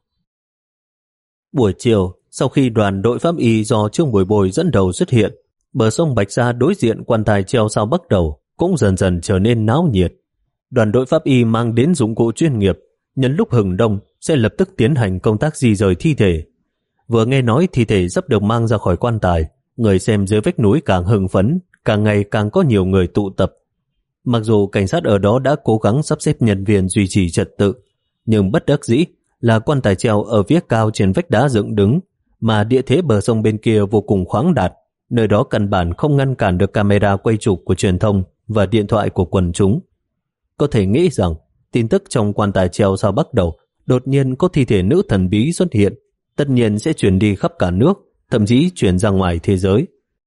Buổi chiều, sau khi đoàn đội pháp y do Trương Bồi Bồi dẫn đầu xuất hiện, bờ sông Bạch Sa đối diện quan tài treo sao Bắc Đầu cũng dần dần trở nên náo nhiệt. Đoàn đội pháp y mang đến dụng cụ chuyên nghiệp, nhân lúc hừng đông sẽ lập tức tiến hành công tác di rời thi thể. Vừa nghe nói thi thể sắp được mang ra khỏi quan tài, người xem dưới vách núi càng hưng phấn, càng ngày càng có nhiều người tụ tập. Mặc dù cảnh sát ở đó đã cố gắng sắp xếp nhân viên duy trì trật tự, nhưng bất đắc dĩ là quan tài treo ở phía cao trên vách đá dựng đứng, mà địa thế bờ sông bên kia vô cùng khoáng đạt, nơi đó căn bản không ngăn cản được camera quay chụp của truyền thông và điện thoại của quần chúng. Có thể nghĩ rằng tin tức trong quan tài treo sao Bắc Đầu đột nhiên có thi thể nữ thần bí xuất hiện, tất nhiên sẽ truyền đi khắp cả nước, thậm chí truyền ra ngoài thế giới.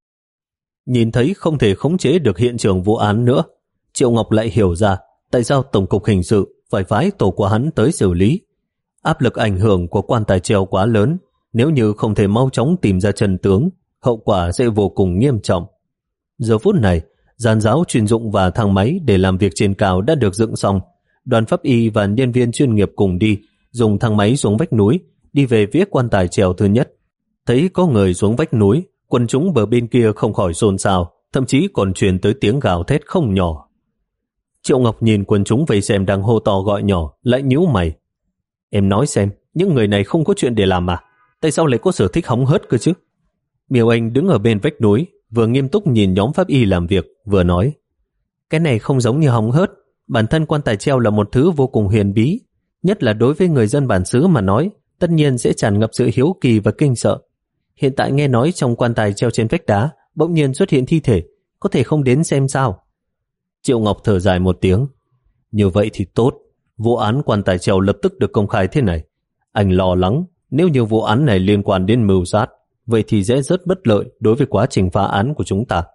Nhìn thấy không thể khống chế được hiện trường vụ án nữa, Triệu Ngọc lại hiểu ra tại sao Tổng cục Hình sự phải phái tổ của hắn tới xử lý. Áp lực ảnh hưởng của quan tài treo quá lớn, nếu như không thể mau chóng tìm ra chân tướng, hậu quả sẽ vô cùng nghiêm trọng. Giờ phút này, giàn giáo chuyên dụng và thang máy để làm việc trên cao đã được dựng xong. Đoàn pháp y và nhân viên chuyên nghiệp cùng đi, dùng thang máy xuống vách núi, đi về phía quan tài treo thứ nhất. Thấy có người xuống vách núi, quần chúng bờ bên kia không khỏi xôn xao, thậm chí còn truyền tới tiếng gào thét không nhỏ. Triệu Ngọc nhìn quần chúng vây xem đang hô to gọi nhỏ, lại nhíu mày. Em nói xem, những người này không có chuyện để làm à? Tại sao lại có sở thích hóng hớt cơ chứ? Miêu Anh đứng ở bên vách núi, vừa nghiêm túc nhìn nhóm pháp y làm việc, vừa nói: Cái này không giống như hóng hớt, bản thân quan tài treo là một thứ vô cùng huyền bí, nhất là đối với người dân bản xứ mà nói, tất nhiên sẽ tràn ngập sự hiếu kỳ và kinh sợ. Hiện tại nghe nói trong quan tài treo trên vách đá bỗng nhiên xuất hiện thi thể, có thể không đến xem sao? Triệu Ngọc thở dài một tiếng. Như vậy thì tốt, vụ án quan tài treo lập tức được công khai thế này. Anh lo lắng nếu như vụ án này liên quan đến mưu sát, vậy thì sẽ rất bất lợi đối với quá trình phá án của chúng ta.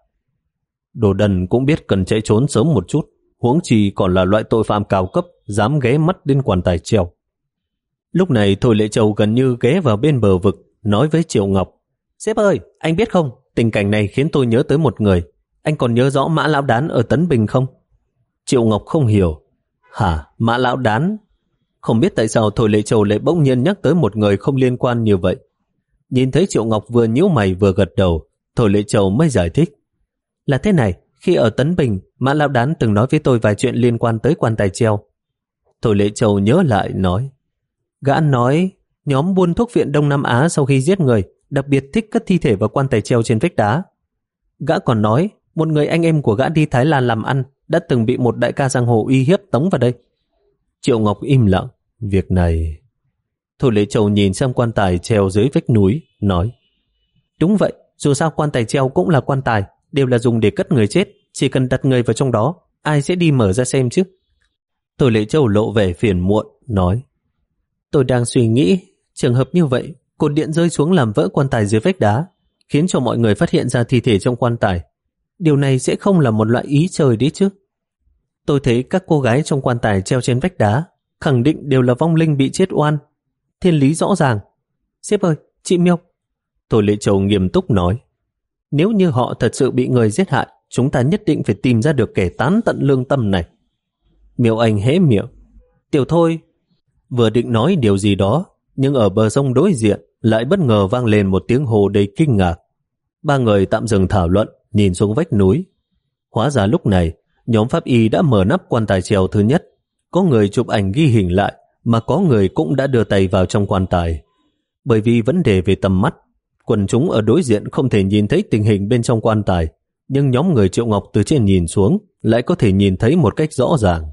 Đồ đần cũng biết cần chạy trốn sớm một chút, huống chi còn là loại tội phạm cao cấp dám ghé mắt đến quan tài treo. Lúc này Thôi Lệ Châu gần như ghé vào bên bờ vực, nói với Triệu Ngọc: Sếp ơi, anh biết không, tình cảnh này khiến tôi nhớ tới một người. Anh còn nhớ rõ Mã Lão Đán ở Tấn Bình không? Triệu Ngọc không hiểu. Hả, Mã Lão Đán? Không biết tại sao Thôi Lệ Châu lại bỗng nhiên nhắc tới một người không liên quan như vậy. Nhìn thấy Triệu Ngọc vừa nhíu mày vừa gật đầu, Thôi Lệ Châu mới giải thích. Là thế này, khi ở Tấn Bình, Mã Lão Đán từng nói với tôi vài chuyện liên quan tới quan tài treo. Thôi Lệ Châu nhớ lại nói. Gã nói, nhóm buôn thuốc viện Đông Nam Á sau khi giết người, đặc biệt thích cất thi thể vào quan tài treo trên vách đá. Gã còn nói, một người anh em của gã đi Thái Lan làm ăn, đã từng bị một đại ca giang hồ uy hiếp tống vào đây. Triệu Ngọc im lặng. Việc này... Thôi Lệ Châu nhìn xem quan tài treo dưới vách núi, nói. Đúng vậy, dù sao quan tài treo cũng là quan tài, đều là dùng để cất người chết, chỉ cần đặt người vào trong đó, ai sẽ đi mở ra xem chứ? Thôi Lệ Châu lộ vẻ phiền muộn, nói. Tôi đang suy nghĩ, trường hợp như vậy, cột điện rơi xuống làm vỡ quan tài dưới vách đá, khiến cho mọi người phát hiện ra thi thể trong quan tài. Điều này sẽ không là một loại ý trời đấy chứ? Tôi thấy các cô gái trong quan tài treo trên vách đá khẳng định đều là vong linh bị chết oan. Thiên lý rõ ràng. Sếp ơi, chị Miêu. Thôi Lệ Châu nghiêm túc nói. Nếu như họ thật sự bị người giết hại, chúng ta nhất định phải tìm ra được kẻ tán tận lương tâm này. Miêu Anh hé miệng. Tiểu Thôi vừa định nói điều gì đó, nhưng ở bờ sông đối diện lại bất ngờ vang lên một tiếng hô đầy kinh ngạc. Ba người tạm dừng thảo luận, nhìn xuống vách núi. Hóa ra lúc này, Nhóm pháp y đã mở nắp quan tài treo thứ nhất. Có người chụp ảnh ghi hình lại, mà có người cũng đã đưa tay vào trong quan tài. Bởi vì vấn đề về tầm mắt, quần chúng ở đối diện không thể nhìn thấy tình hình bên trong quan tài, nhưng nhóm người Triệu Ngọc từ trên nhìn xuống lại có thể nhìn thấy một cách rõ ràng.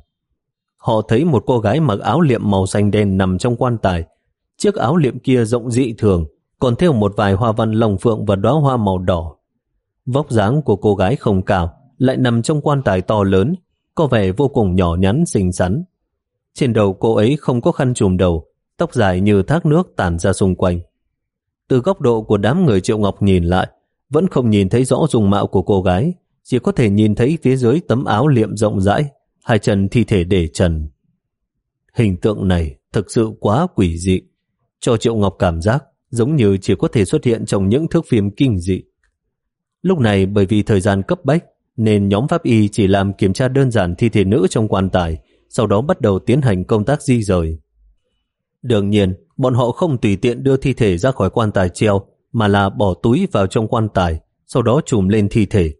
Họ thấy một cô gái mặc áo liệm màu xanh đen nằm trong quan tài. Chiếc áo liệm kia rộng dị thường, còn thêu một vài hoa văn lồng phượng và đóa hoa màu đỏ. Vóc dáng của cô gái không cao, lại nằm trong quan tài to lớn, có vẻ vô cùng nhỏ nhắn xinh xắn. Trên đầu cô ấy không có khăn trùm đầu, tóc dài như thác nước tản ra xung quanh. Từ góc độ của đám người Triệu Ngọc nhìn lại, vẫn không nhìn thấy rõ dung mạo của cô gái, chỉ có thể nhìn thấy phía dưới tấm áo liệm rộng rãi, hai chân thi thể để trần. Hình tượng này thực sự quá quỷ dị, cho Triệu Ngọc cảm giác giống như chỉ có thể xuất hiện trong những thước phim kinh dị. Lúc này bởi vì thời gian cấp bách, nên nhóm pháp y chỉ làm kiểm tra đơn giản thi thể nữ trong quan tài, sau đó bắt đầu tiến hành công tác di rời. Đương nhiên, bọn họ không tùy tiện đưa thi thể ra khỏi quan tài treo, mà là bỏ túi vào trong quan tài, sau đó trùm lên thi thể.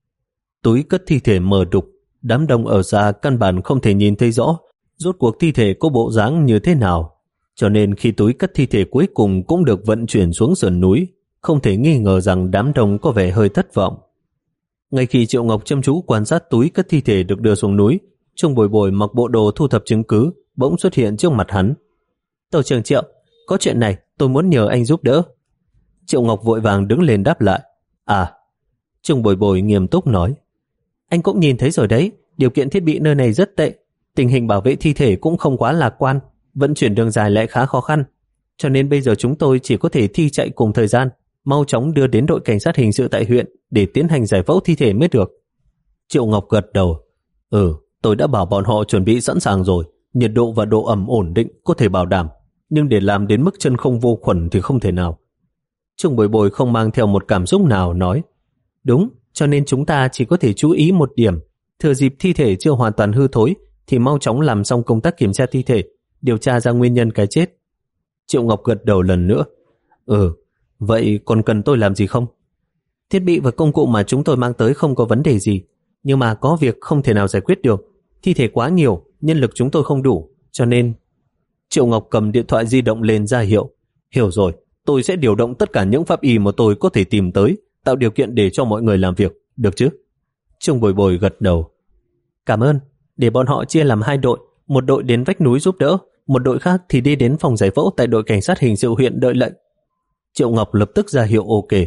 Túi cất thi thể mờ đục, đám đông ở xa căn bản không thể nhìn thấy rõ rốt cuộc thi thể có bộ dáng như thế nào, cho nên khi túi cất thi thể cuối cùng cũng được vận chuyển xuống sườn núi, không thể nghi ngờ rằng đám đông có vẻ hơi thất vọng. Ngay khi Triệu Ngọc chăm chú quan sát túi cất thi thể được đưa xuống núi, Trung Bồi Bồi mặc bộ đồ thu thập chứng cứ bỗng xuất hiện trước mặt hắn. Tổ trưởng Triệu, có chuyện này tôi muốn nhờ anh giúp đỡ. Triệu Ngọc vội vàng đứng lên đáp lại. À, Trung Bồi Bồi nghiêm túc nói. Anh cũng nhìn thấy rồi đấy, điều kiện thiết bị nơi này rất tệ, tình hình bảo vệ thi thể cũng không quá lạc quan, vận chuyển đường dài lại khá khó khăn, cho nên bây giờ chúng tôi chỉ có thể thi chạy cùng thời gian, mau chóng đưa đến đội cảnh sát hình sự tại huyện để tiến hành giải phẫu thi thể mới được. Triệu Ngọc gật đầu. Ừ, tôi đã bảo bọn họ chuẩn bị sẵn sàng rồi, nhiệt độ và độ ẩm ổn định có thể bảo đảm, nhưng để làm đến mức chân không vô khuẩn thì không thể nào. Trung Bồi Bồi không mang theo một cảm xúc nào nói. Đúng, cho nên chúng ta chỉ có thể chú ý một điểm, thừa dịp thi thể chưa hoàn toàn hư thối thì mau chóng làm xong công tác kiểm tra thi thể, điều tra ra nguyên nhân cái chết. Triệu Ngọc gật đầu lần nữa. Ừ, vậy còn cần tôi làm gì không? Thiết bị và công cụ mà chúng tôi mang tới không có vấn đề gì, nhưng mà có việc không thể nào giải quyết được. Thi thể quá nhiều, nhân lực chúng tôi không đủ, cho nên... Triệu Ngọc cầm điện thoại di động lên ra hiệu. Hiểu rồi, tôi sẽ điều động tất cả những pháp y mà tôi có thể tìm tới, tạo điều kiện để cho mọi người làm việc, được chứ? Trung Bồi Bồi gật đầu. Cảm ơn, để bọn họ chia làm hai đội, một đội đến vách núi giúp đỡ, một đội khác thì đi đến phòng giải phẫu tại đội cảnh sát hình sự huyện đợi lệnh. Triệu Ngọc lập tức ra hiệu ok.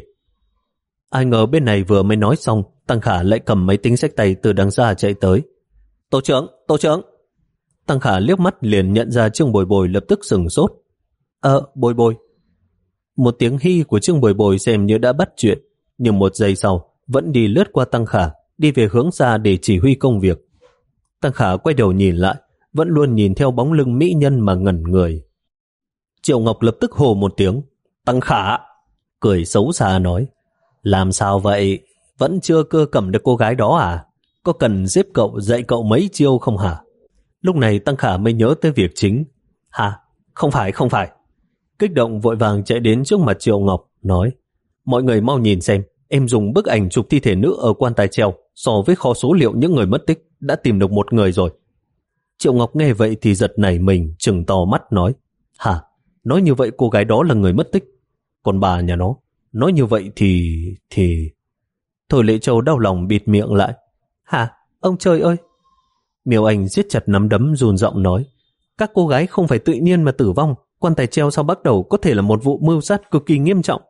Ai ngờ bên này vừa mới nói xong, Tăng Khả lại cầm máy tính xách tay từ đằng xa chạy tới. Tổ trưởng, tổ trưởng. Tăng Khả liếc mắt liền nhận ra Trương Bồi Bồi, lập tức sửng sốt. Ờ, Bồi Bồi. Một tiếng hi của Trương Bồi Bồi xem như đã bắt chuyện, nhưng một giây sau vẫn đi lướt qua Tăng Khả, đi về hướng xa để chỉ huy công việc. Tăng Khả quay đầu nhìn lại, vẫn luôn nhìn theo bóng lưng mỹ nhân mà ngẩn người. Triệu Ngọc lập tức hô một tiếng. Tăng Khả! Cười xấu xa nói. Làm sao vậy? Vẫn chưa cưa cẩm được cô gái đó à? Có cần giúp cậu dạy cậu mấy chiêu không hả? Lúc này Tăng Khả mới nhớ tới việc chính. Hả? Không phải, không phải. Kích động vội vàng chạy đến trước mặt Triệu Ngọc, nói. Mọi người mau nhìn xem, em dùng bức ảnh chụp thi thể nữ ở quan tài treo so với kho số liệu những người mất tích, đã tìm được một người rồi. Triệu Ngọc nghe vậy thì giật nảy mình, trừng to mắt nói. Hả? Nói như vậy cô gái đó là người mất tích. Còn bà nhà nó, nói như vậy thì... thì... Thôi Lệ Châu đau lòng bịt miệng lại. Hả? Ông trời ơi! Miêu Anh siết chặt nắm đấm run giọng nói. Các cô gái không phải tự nhiên mà tử vong, quan tài treo sau bắt đầu có thể là một vụ mưu sát cực kỳ nghiêm trọng.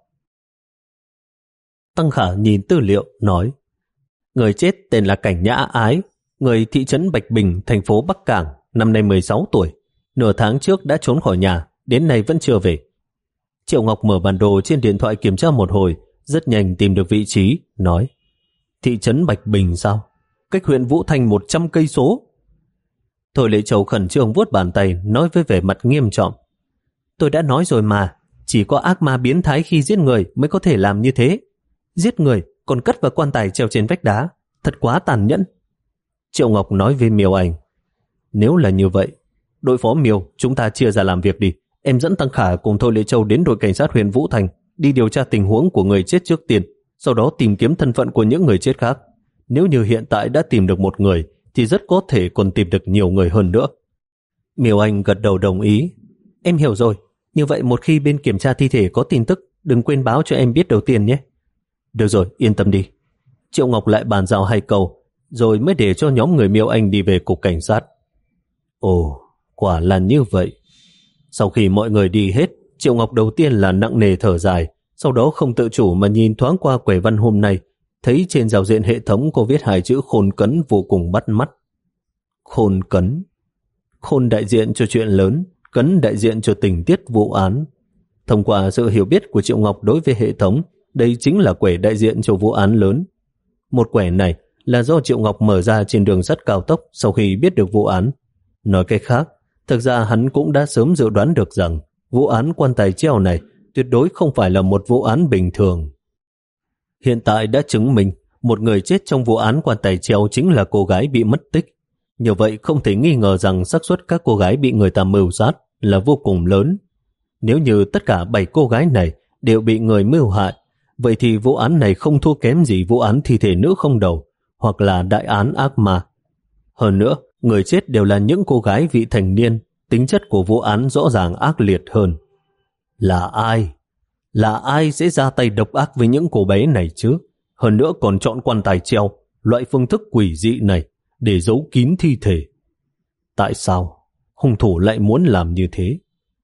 Tăng Khả nhìn tư liệu, nói. Người chết tên là Cảnh Nhã Ái, người thị trấn Bạch Bình, thành phố Bắc Cảng, năm nay mười sáu tuổi. Nửa tháng trước đã trốn khỏi nhà, đến nay vẫn chưa về. Triệu Ngọc mở bản đồ trên điện thoại kiểm tra một hồi, rất nhanh tìm được vị trí, nói. Thị trấn Bạch Bình sao? Cách huyện Vũ Thanh một trăm cây số. Thôi Lệ Châu khẩn trương vuốt bàn tay, nói với vẻ mặt nghiêm trọng. Tôi đã nói rồi mà, chỉ có ác ma biến thái khi giết người mới có thể làm như thế. Giết người còn cất vào quan tài treo trên vách đá, thật quá tàn nhẫn. Triệu Ngọc nói với Miêu Anh. Nếu là như vậy, đội phó Miêu, chúng ta chia ra làm việc đi. Em dẫn Tăng Khả cùng Thôi Lệ Châu đến đội cảnh sát huyện Vũ Thành, đi điều tra tình huống của người chết trước tiên, sau đó tìm kiếm thân phận của những người chết khác. Nếu như hiện tại đã tìm được một người, thì rất có thể còn tìm được nhiều người hơn nữa. Miêu Anh gật đầu đồng ý. Em hiểu rồi, như vậy một khi bên kiểm tra thi thể có tin tức, đừng quên báo cho em biết đầu tiên nhé. Được rồi, yên tâm đi. Triệu Ngọc lại bàn giao hai câu, rồi mới để cho nhóm người Miêu Anh đi về cục cảnh sát. Ồ, quả là như vậy. Sau khi mọi người đi hết, Triệu Ngọc đầu tiên là nặng nề thở dài, sau đó không tự chủ mà nhìn thoáng qua quẻ văn hôm nay, thấy trên giao diện hệ thống có viết hai chữ khôn cấn vô cùng bắt mắt. Khôn cấn. Khôn đại diện cho chuyện lớn, cấn đại diện cho tình tiết vụ án. Thông qua sự hiểu biết của Triệu Ngọc đối với hệ thống, đây chính là quẻ đại diện cho vụ án lớn. Một quẻ này là do Triệu Ngọc mở ra trên đường sắt cao tốc sau khi biết được vụ án. Nói cách khác, thực ra hắn cũng đã sớm dự đoán được rằng vụ án quan tài treo này tuyệt đối không phải là một vụ án bình thường. Hiện tại đã chứng minh một người chết trong vụ án quan tài treo chính là cô gái bị mất tích. Như vậy không thể nghi ngờ rằng xác suất các cô gái bị người ta mưu sát là vô cùng lớn. Nếu như tất cả bảy cô gái này đều bị người mưu hại, vậy thì vụ án này không thua kém gì vụ án thi thể nữ không đầu hoặc là đại án ác ma. Hơn nữa, người chết đều là những cô gái vị thành niên, tính chất của vụ án rõ ràng ác liệt hơn. Là ai? Là ai sẽ ra tay độc ác với những cô bé này chứ? Hơn nữa còn chọn quan tài treo, loại phương thức quỷ dị này, để giấu kín thi thể. Tại sao hung thủ lại muốn làm như thế?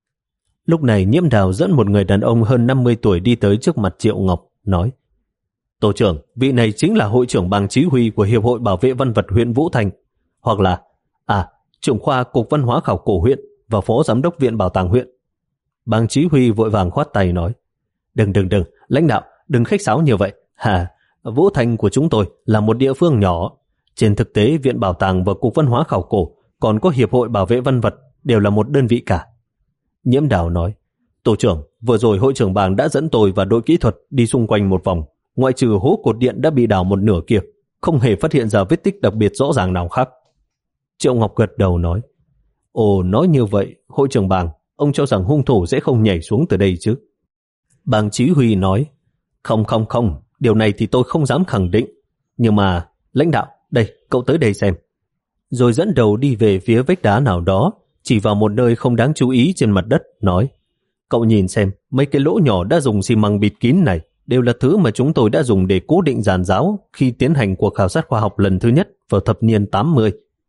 Lúc này Nhiễm Đào dẫn một người đàn ông hơn năm mươi tuổi đi tới trước mặt Triệu Ngọc, nói: Tổ trưởng, vị này chính là hội trưởng bang chỉ huy của Hiệp hội Bảo vệ Văn vật huyện Vũ Thành, hoặc là, à, trưởng khoa Cục Văn hóa Khảo cổ huyện và phó giám đốc Viện Bảo tàng huyện. Bang chỉ huy vội vàng khoát tay nói: Đừng đừng đừng, lãnh đạo, đừng khách sáo như vậy. Hà, Vũ Thành của chúng tôi là một địa phương nhỏ. Trên thực tế, Viện Bảo tàng và Cục Văn hóa Khảo cổ còn có Hiệp hội Bảo vệ Văn vật đều là một đơn vị cả. Nhiễm Đào nói: Tổ trưởng, vừa rồi hội trưởng bang đã dẫn tôi và đội kỹ thuật đi xung quanh một vòng, ngoại trừ hố cột điện đã bị đào một nửa kia, không hề phát hiện ra vết tích đặc biệt rõ ràng nào khác. Triệu Ngọc gật đầu nói: Ồ, nói như vậy, hội trưởng bang, ông cho rằng hung thủ sẽ không nhảy xuống từ đây chứ? Bang chỉ huy nói: Không không không, điều này thì tôi không dám khẳng định. Nhưng mà, lãnh đạo, đây, cậu tới đây xem. Rồi dẫn đầu đi về phía vách đá nào đó, chỉ vào một nơi không đáng chú ý trên mặt đất, nói: Cậu nhìn xem, mấy cái lỗ nhỏ đã dùng xi măng bịt kín này đều là thứ mà chúng tôi đã dùng để cố định giàn giáo khi tiến hành cuộc khảo sát khoa học lần thứ nhất vào thập niên tám mươi.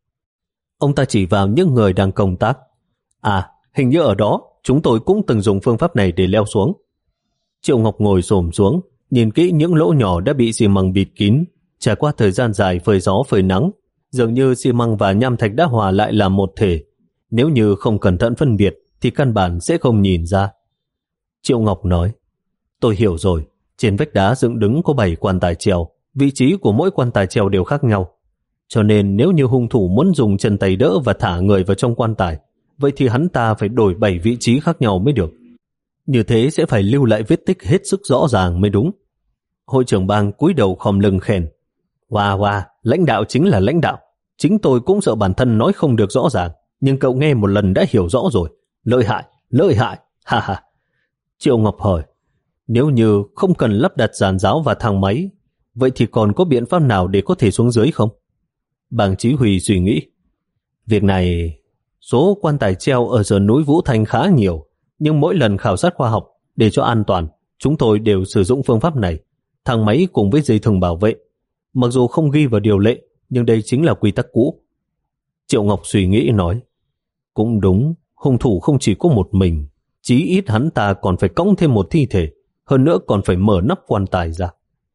Ông ta chỉ vào những người đang công tác. À, hình như ở đó chúng tôi cũng từng dùng phương pháp này để leo xuống. Triệu Ngọc ngồi xổm xuống, nhìn kỹ những lỗ nhỏ đã bị xi măng bịt kín. Trải qua thời gian dài phơi gió phơi nắng, dường như xi măng và nham thạch đã hòa lại làm một thể. Nếu như không cẩn thận phân biệt thì căn bản sẽ không nhìn ra. Triệu Ngọc nói: Tôi hiểu rồi, trên vách đá dựng đứng có bảy quan tài treo, vị trí của mỗi quan tài treo đều khác nhau. Cho nên nếu như hung thủ muốn dùng chân tay đỡ và thả người vào trong quan tài, vậy thì hắn ta phải đổi bảy vị trí khác nhau mới được. Như thế sẽ phải lưu lại vết tích hết sức rõ ràng mới đúng. Hội trưởng bang cúi đầu khom lưng khen: Wow, wow, lãnh đạo chính là lãnh đạo. Chính tôi cũng sợ bản thân nói không được rõ ràng, nhưng cậu nghe một lần đã hiểu rõ rồi. Lợi hại, lợi hại, ha ha. Triệu Ngọc hỏi: Nếu như không cần lắp đặt giàn giáo và thang máy, vậy thì còn có biện pháp nào để có thể xuống dưới không? Bang chỉ huy suy nghĩ: Việc này, số quan tài treo ở sườn núi Vũ Thành khá nhiều, nhưng mỗi lần khảo sát khoa học để cho an toàn, chúng tôi đều sử dụng phương pháp này, thang máy cùng với dây thừng bảo vệ. Mặc dù không ghi vào điều lệ, nhưng đây chính là quy tắc cũ. Triệu Ngọc suy nghĩ nói: Cũng đúng, hung thủ không chỉ có một mình, chí ít hắn ta còn phải cõng thêm một thi thể, hơn nữa còn phải mở nắp quan tài ra.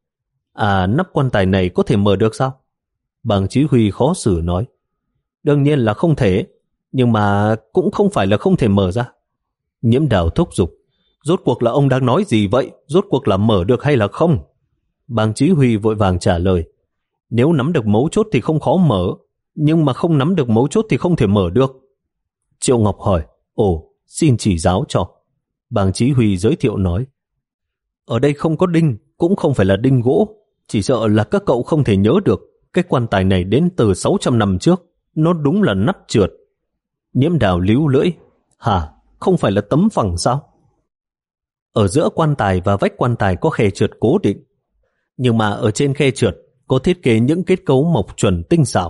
À, nắp quan tài này có thể mở được sao? Bang chỉ huy khó xử nói: Đương nhiên là không thể, nhưng mà cũng không phải là không thể mở ra. Nhiễm Đào thúc giục: Rốt cuộc là ông đang nói gì vậy? Rốt cuộc là mở được hay là không? Bang chỉ huy vội vàng trả lời: Nếu nắm được mấu chốt thì không khó mở, nhưng mà không nắm được mấu chốt thì không thể mở được. Triệu Ngọc hỏi: Ồ, xin chỉ giáo cho. Bang chỉ huy giới thiệu nói: Ở đây không có đinh, cũng không phải là đinh gỗ, chỉ sợ là các cậu không thể nhớ được. Cái quan tài này đến từ sáu trăm năm trước, nó đúng là nắp trượt. Nhiễm Đào líu lưỡi: Hả, không phải là tấm phẳng sao? Ở giữa quan tài và vách quan tài có khe trượt cố định, nhưng mà ở trên khe trượt có thiết kế những kết cấu mộc chuẩn tinh xảo,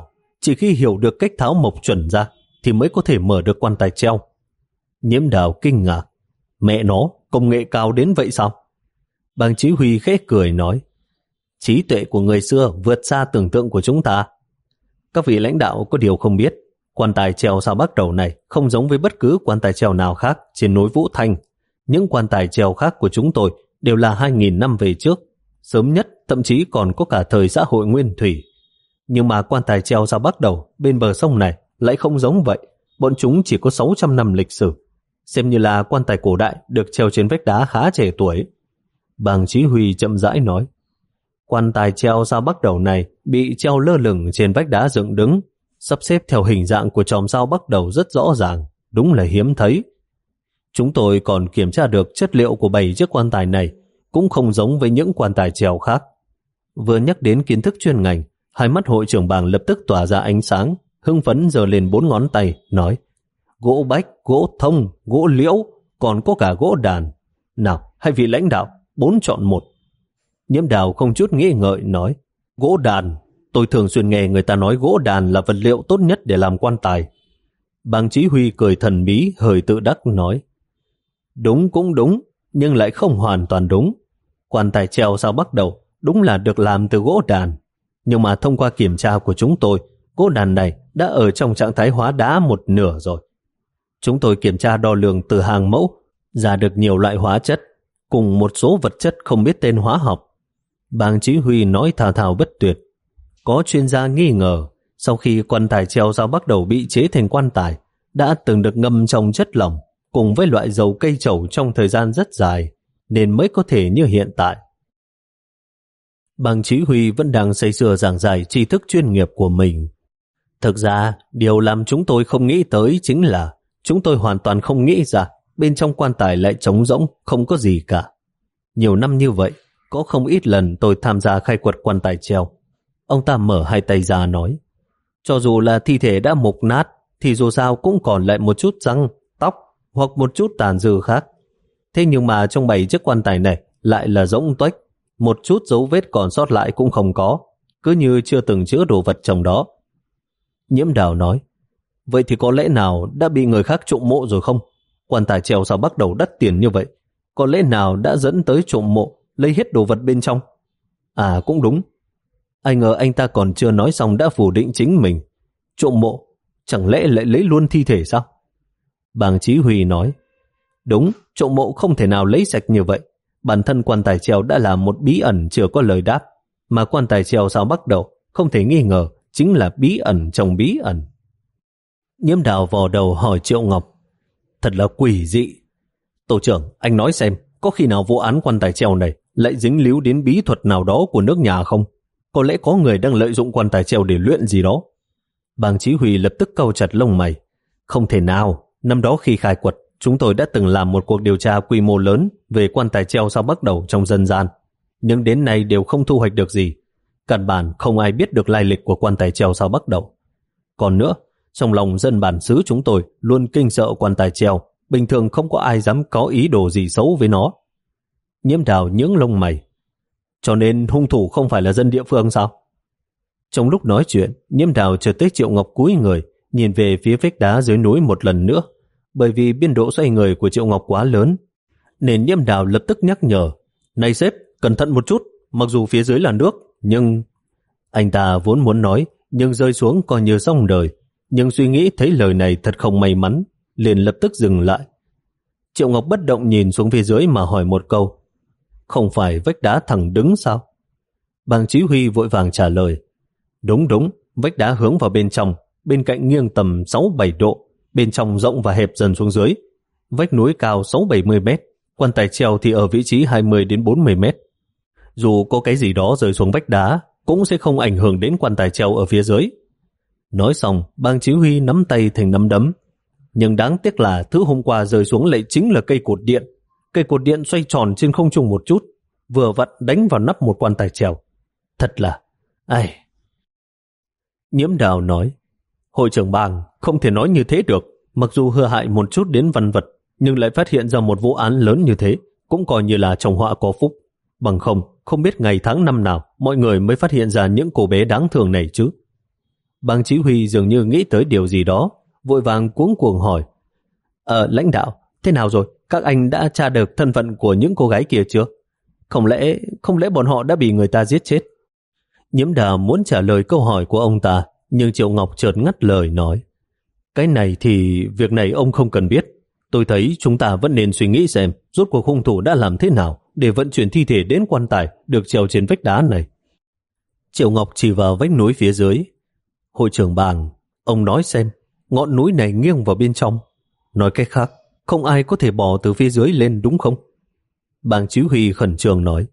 Chỉ khi hiểu được cách tháo mộc chuẩn ra thì mới có thể mở được quan tài treo. Nhiễm Đào kinh ngạc. Mẹ nó, công nghệ cao đến vậy sao? Bàng Chí Huy khẽ cười nói, trí tuệ của người xưa vượt xa tưởng tượng của chúng ta. Các vị lãnh đạo có điều không biết, quan tài treo sao Bắc Đầu này không giống với bất cứ quan tài treo nào khác trên núi Vũ Thanh. Những quan tài treo khác của chúng tôi đều là hai nghìn năm về trước, sớm nhất thậm chí còn có cả thời xã hội nguyên thủy. Nhưng mà quan tài treo sao Bắc Đầu bên bờ sông này lại không giống vậy, bọn chúng chỉ có sáu trăm năm lịch sử, xem như là quan tài cổ đại được treo trên vách đá khá trẻ tuổi. Bàng Chí Huy chậm rãi nói, quan tài treo sao Bắc Đầu này bị treo lơ lửng trên vách đá dựng đứng, sắp xếp theo hình dạng của chòm sao Bắc Đầu rất rõ ràng, đúng là hiếm thấy. Chúng tôi còn kiểm tra được chất liệu của bảy chiếc quan tài này cũng không giống với những quan tài treo khác. Vừa nhắc đến kiến thức chuyên ngành, hai mắt hội trưởng Bàng lập tức tỏa ra ánh sáng, hưng phấn giơ lên bốn ngón tay, nói, gỗ bách, gỗ thông, gỗ liễu, còn có cả gỗ đàn. Nào, hai vị lãnh đạo, bốn chọn một. Nhiễm Đào không chút nghĩ ngợi nói, gỗ đàn. Tôi thường xuyên nghe người ta nói gỗ đàn là vật liệu tốt nhất để làm quan tài. Bàng Chí Huy cười thần bí, hơi tự đắc nói, đúng cũng đúng, nhưng lại không hoàn toàn đúng. Quan tài treo sao Bắc Đầu đúng là được làm từ gỗ đàn, nhưng mà thông qua kiểm tra của chúng tôi, gỗ đàn này đã ở trong trạng thái hóa đá một nửa rồi. Chúng tôi kiểm tra đo lường từ hàng mẫu, ra được nhiều loại hóa chất, cùng một số vật chất không biết tên hóa học. Bàng Chí Huy nói thao thao bất tuyệt. Có chuyên gia nghi ngờ, sau khi quan tài treo sao Bắc Đầu bị chế thành quan tài, đã từng được ngâm trong chất lỏng, cùng với loại dầu cây trầu trong thời gian rất dài, nên mới có thể như hiện tại. Bàng Chí Huy vẫn đang say sưa giảng giải tri thức chuyên nghiệp của mình. Thực ra, điều làm chúng tôi không nghĩ tới chính là chúng tôi hoàn toàn không nghĩ ra bên trong quan tài lại trống rỗng, không có gì cả. Nhiều năm như vậy, có không ít lần tôi tham gia khai quật quan tài treo. Ông ta mở hai tay ra nói, cho dù là thi thể đã mục nát, thì dù sao cũng còn lại một chút răng, tóc hoặc một chút tàn dư khác. Thế nhưng mà trong bảy chiếc quan tài này lại là rỗng tuếch, một chút dấu vết còn sót lại cũng không có, cứ như chưa từng chứa đồ vật trong đó. Nhiễm Đào nói, vậy thì có lẽ nào đã bị người khác trộm mộ rồi không? Quan tài treo sao Bắc Đầu đắt tiền như vậy, có lẽ nào đã dẫn tới trộm mộ, lấy hết đồ vật bên trong? À cũng đúng. Ai ngờ anh ta còn chưa nói xong đã phủ định chính mình. Trộm mộ, chẳng lẽ lại lấy luôn thi thể sao? Bàng Chí Huy nói, đúng, trộm mộ không thể nào lấy sạch như vậy. Bản thân quan tài treo đã là một bí ẩn chưa có lời đáp, mà quan tài treo sao Bắc Đầu không thể nghi ngờ chính là bí ẩn trong bí ẩn. Nhiễm Đào vò đầu hỏi Triệu Ngọc, thật là quỷ dị. Tổ trưởng, anh nói xem, có khi nào vụ án quan tài treo này lại dính líu đến bí thuật nào đó của nước nhà không? Có lẽ có người đang lợi dụng quan tài treo để luyện gì đó. Bàng Chí Huy lập tức cau chặt lông mày. Không thể nào, năm đó khi khai quật, chúng tôi đã từng làm một cuộc điều tra quy mô lớn về quan tài treo sao Bắc Đầu trong dân gian, nhưng đến nay đều không thu hoạch được gì. Căn bản không ai biết được lai lịch của quan tài treo sao Bắc Đầu. Còn nữa, trong lòng dân bản xứ chúng tôi luôn kinh sợ quan tài treo, bình thường không có ai dám có ý đồ gì xấu với nó. Nhiễm Đào nhướng lông mày. Cho nên hung thủ không phải là dân địa phương sao? Trong lúc nói chuyện, Nhiễm Đào chợt thấy Triệu Ngọc cúi người, nhìn về phía vách đá dưới núi một lần nữa. Bởi vì biên độ xoay người của Triệu Ngọc quá lớn, nên Nhiễm Đào lập tức nhắc nhở, này sếp, cẩn thận một chút, mặc dù phía dưới là nước, nhưng... Anh ta vốn muốn nói, nhưng rơi xuống coi như xong đời, nhưng suy nghĩ thấy lời này thật không may mắn, liền lập tức dừng lại. Triệu Ngọc bất động nhìn xuống phía dưới mà hỏi một câu, không phải vách đá thẳng đứng sao? Bàng Chí Huy vội vàng trả lời, đúng đúng, vách đá hướng vào bên trong, bên cạnh nghiêng tầm sáu bảy độ, bên trong rộng và hẹp dần xuống dưới. Vách núi cao sáu bảy mươi mét, quan tài treo thì ở vị trí hai mươi đến bốn mươi mét. Dù có cái gì đó rơi xuống vách đá, cũng sẽ không ảnh hưởng đến quan tài treo ở phía dưới. Nói xong, Bàng Chí Huy nắm tay thành nắm đấm. Nhưng đáng tiếc là thứ hôm qua rơi xuống lại chính là cây cột điện. Cây cột điện xoay tròn trên không trung một chút, vừa vặn đánh vào nắp một quan tài treo. Thật là... ai... Nhiễm Đào nói, hội trưởng Bàng, không thể nói như thế được. Mặc dù hư hại một chút đến văn vật, nhưng lại phát hiện ra một vụ án lớn như thế, cũng coi như là trong họa có phúc. Bằng không, không biết ngày tháng năm nào mọi người mới phát hiện ra những cô bé đáng thương này chứ. Bang chỉ huy dường như nghĩ tới điều gì đó, vội vàng cuống cuồng hỏi: Ờ, lãnh đạo, thế nào rồi? Các anh đã tra được thân phận của những cô gái kia chưa? Không lẽ, không lẽ bọn họ đã bị người ta giết chết? Nhiễm Đào muốn trả lời câu hỏi của ông ta, nhưng Triệu Ngọc chợt ngắt lời nói: Cái này thì việc này ông không cần biết. Tôi thấy chúng ta vẫn nên suy nghĩ xem rốt cuộc hung thủ đã làm thế nào để vận chuyển thi thể đến quan tài được treo trên vách đá này. Triệu Ngọc chỉ vào vách núi phía dưới. Hội trưởng Bàng, ông nói xem, ngọn núi này nghiêng vào bên trong. Nói cách khác, không ai có thể bò từ phía dưới lên đúng không? Bàng chỉ huy khẩn trương nói: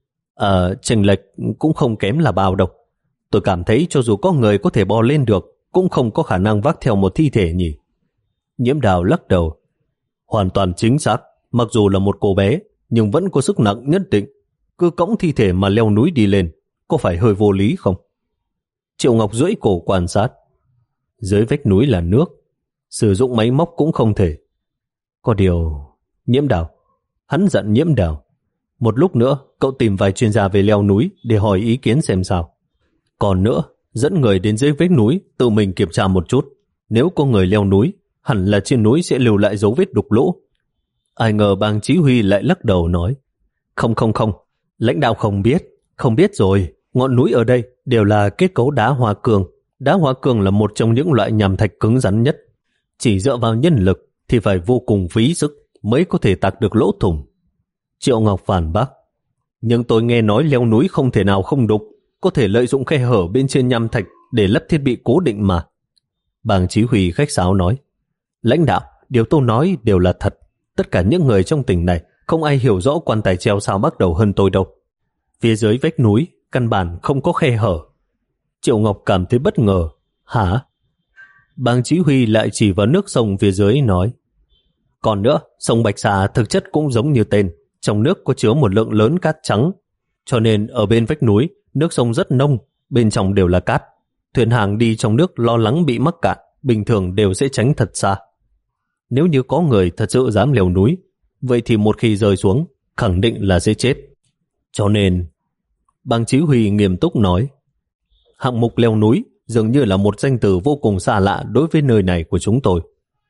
À, chênh lệch cũng không kém là bao đâu. Tôi cảm thấy cho dù có người có thể bò lên được, cũng không có khả năng vác theo một thi thể nhỉ. Nhiễm Đào lắc đầu: Hoàn toàn chính xác, mặc dù là một cô bé, nhưng vẫn có sức nặng nhất định. Cứ cõng thi thể mà leo núi đi lên, có phải hơi vô lý không? Triệu Ngọc duỗi cổ quan sát. Dưới vách núi là nước, sử dụng máy móc cũng không thể. Có điều... Nhiễm Đào, hắn giận Nhiễm Đào. Một lúc nữa, cậu tìm vài chuyên gia về leo núi để hỏi ý kiến xem sao. Còn nữa, dẫn người đến dưới vách núi, tự mình kiểm tra một chút. Nếu có người leo núi, hẳn là trên núi sẽ lưu lại dấu vết đục lỗ. Ai ngờ Bang chỉ huy lại lắc đầu nói: Không không không, lãnh đạo không biết, không biết rồi. Ngọn núi ở đây đều là kết cấu đá hoa cương. Đá hoa cương là một trong những loại nhàm thạch cứng rắn nhất. Chỉ dựa vào nhân lực thì phải vô cùng phí sức mới có thể tạc được lỗ thủng. Triệu Ngọc phản bác: Nhưng tôi nghe nói leo núi không thể nào không đục, có thể lợi dụng khe hở bên trên nham thạch để lắp thiết bị cố định mà. Bang chỉ huy khách sáo nói: Lãnh đạo, điều tôi nói đều là thật. Tất cả những người trong tỉnh này không ai hiểu rõ quan tài treo sao bắt đầu hơn tôi đâu. Phía dưới vách núi căn bản không có khe hở. Triệu Ngọc cảm thấy bất ngờ. Hả? Bang chỉ huy lại chỉ vào nước sông phía dưới nói: Còn nữa, sông Bạch Xà thực chất cũng giống như tên, trong nước có chứa một lượng lớn cát trắng, cho nên ở bên vách núi nước sông rất nông, bên trong đều là cát. Thuyền hàng đi trong nước lo lắng bị mắc cạn, bình thường đều sẽ tránh thật xa. Nếu như có người thật sự dám leo núi, vậy thì một khi rơi xuống, khẳng định là sẽ chết. Cho nên, Bang chỉ huy nghiêm túc nói: Hạng mục leo núi dường như là một danh từ vô cùng xa lạ đối với nơi này của chúng tôi.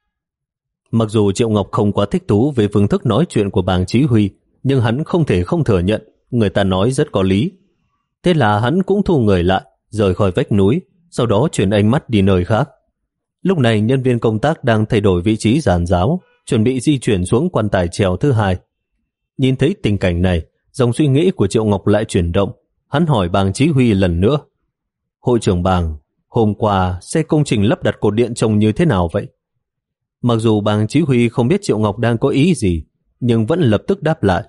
Mặc dù Triệu Ngọc không quá thích thú về phương thức nói chuyện của Bang chỉ huy, nhưng hắn không thể không thừa nhận người ta nói rất có lý. Thế là hắn cũng thu người lại, rời khỏi vách núi, sau đó chuyển ánh mắt đi nơi khác. Lúc này nhân viên công tác đang thay đổi vị trí giàn giáo, chuẩn bị di chuyển xuống quan tài treo thứ hai. Nhìn thấy tình cảnh này, dòng suy nghĩ của Triệu Ngọc lại chuyển động. Hắn hỏi Bang chỉ huy lần nữa: Hội trưởng Bang, hôm qua xe công trình lắp đặt cột điện trông như thế nào vậy? Mặc dù Bang chỉ huy không biết Triệu Ngọc đang có ý gì, nhưng vẫn lập tức đáp lại: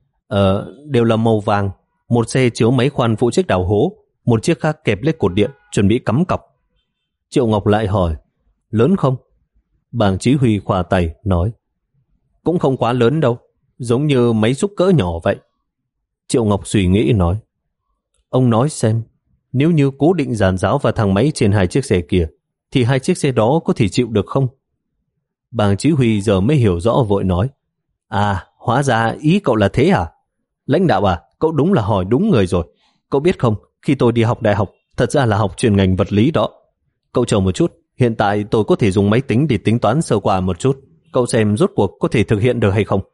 Ờ, đều là màu vàng. Một xe chứa máy khoan phụ trách đào hố, một chiếc khác kẹp lấy cột điện, chuẩn bị cắm cọc. Triệu Ngọc lại hỏi: Lớn không? Bang chỉ huy khoa tay, nói: Cũng không quá lớn đâu, giống như máy xúc cỡ nhỏ vậy. Triệu Ngọc suy nghĩ nói: Ông nói xem, nếu như cố định giàn giáo và thang máy trên hai chiếc xe kia, thì hai chiếc xe đó có thể chịu được không? Bang chỉ huy giờ mới hiểu rõ, vội nói: À, hóa ra ý cậu là thế à? Lãnh đạo à, cậu đúng là hỏi đúng người rồi. Cậu biết không, khi tôi đi học đại học, thật ra là học chuyên ngành vật lý đó. Cậu chờ một chút, hiện tại tôi có thể dùng máy tính để tính toán sơ qua một chút. Cậu xem rốt cuộc có thể thực hiện được hay không?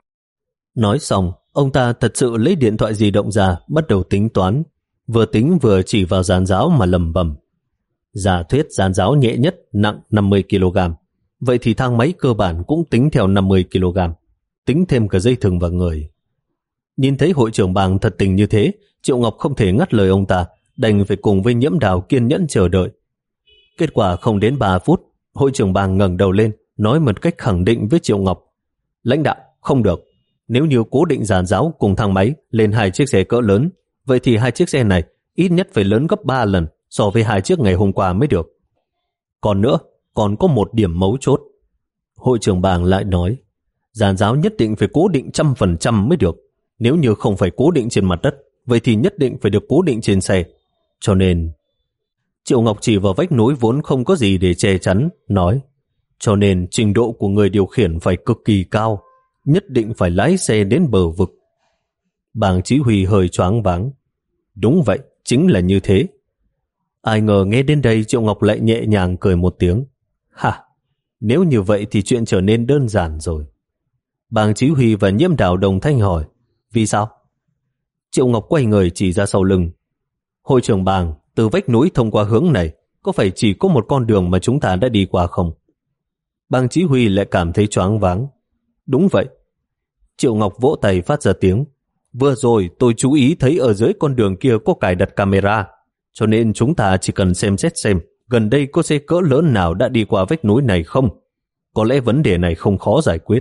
Nói xong, ông ta thật sự lấy điện thoại di động ra, bắt đầu tính toán. Vừa tính vừa chỉ vào giàn giáo mà lầm bầm: Giả thuyết giàn giáo nhẹ nhất nặng năm mươi ki lô gam. Vậy thì thang máy cơ bản cũng tính theo năm mươi ki lô gam. Tính thêm cả dây thừng và người. Nhìn thấy hội trưởng Bang thật tình như thế, Triệu Ngọc không thể ngắt lời ông ta, đành phải cùng với Nhiễm Đào kiên nhẫn chờ đợi. Kết quả không đến ba phút, hội trưởng Bang ngẩng đầu lên, nói một cách khẳng định với Triệu Ngọc: Lãnh đạo, không được. Nếu như cố định giàn giáo cùng thang máy lên hai chiếc xe cỡ lớn, vậy thì hai chiếc xe này ít nhất phải lớn gấp ba lần so với hai chiếc ngày hôm qua mới được. Còn nữa, còn có một điểm mấu chốt. Hội trưởng Bang lại nói: Giàn giáo nhất định phải cố định trăm phần trăm mới được. Nếu như không phải cố định trên mặt đất, vậy thì nhất định phải được cố định trên xe. Cho nên... Triệu Ngọc chỉ vào vách núi vốn không có gì để che chắn, nói: Cho nên trình độ của người điều khiển phải cực kỳ cao, nhất định phải lái xe đến bờ vực. Bang chỉ huy hơi choáng váng: Đúng vậy, chính là như thế. Ai ngờ nghe đến đây Triệu Ngọc lại nhẹ nhàng cười một tiếng. Hả, nếu như vậy thì chuyện trở nên đơn giản rồi. Bàng Chí Huy và Nhiễm Đào đồng thanh hỏi, vì sao? Triệu Ngọc quay người chỉ ra sau lưng. Hội trưởng Bàng, từ vách núi thông qua hướng này, có phải chỉ có một con đường mà chúng ta đã đi qua không? Bàng Chí Huy lại cảm thấy choáng váng. Đúng vậy. Triệu Ngọc vỗ tay phát ra tiếng. Vừa rồi tôi chú ý thấy ở dưới con đường kia có cài đặt camera, cho nên chúng ta chỉ cần xem xét xem gần đây có xe cỡ lớn nào đã đi qua vách núi này không. Có lẽ vấn đề này không khó giải quyết.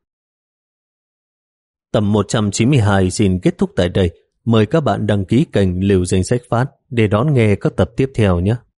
Tập một trăm chín mươi hai xin kết thúc tại đây. Mời các bạn đăng ký kênh Lưu Danh Sách Phát để đón nghe các tập tiếp theo nhé.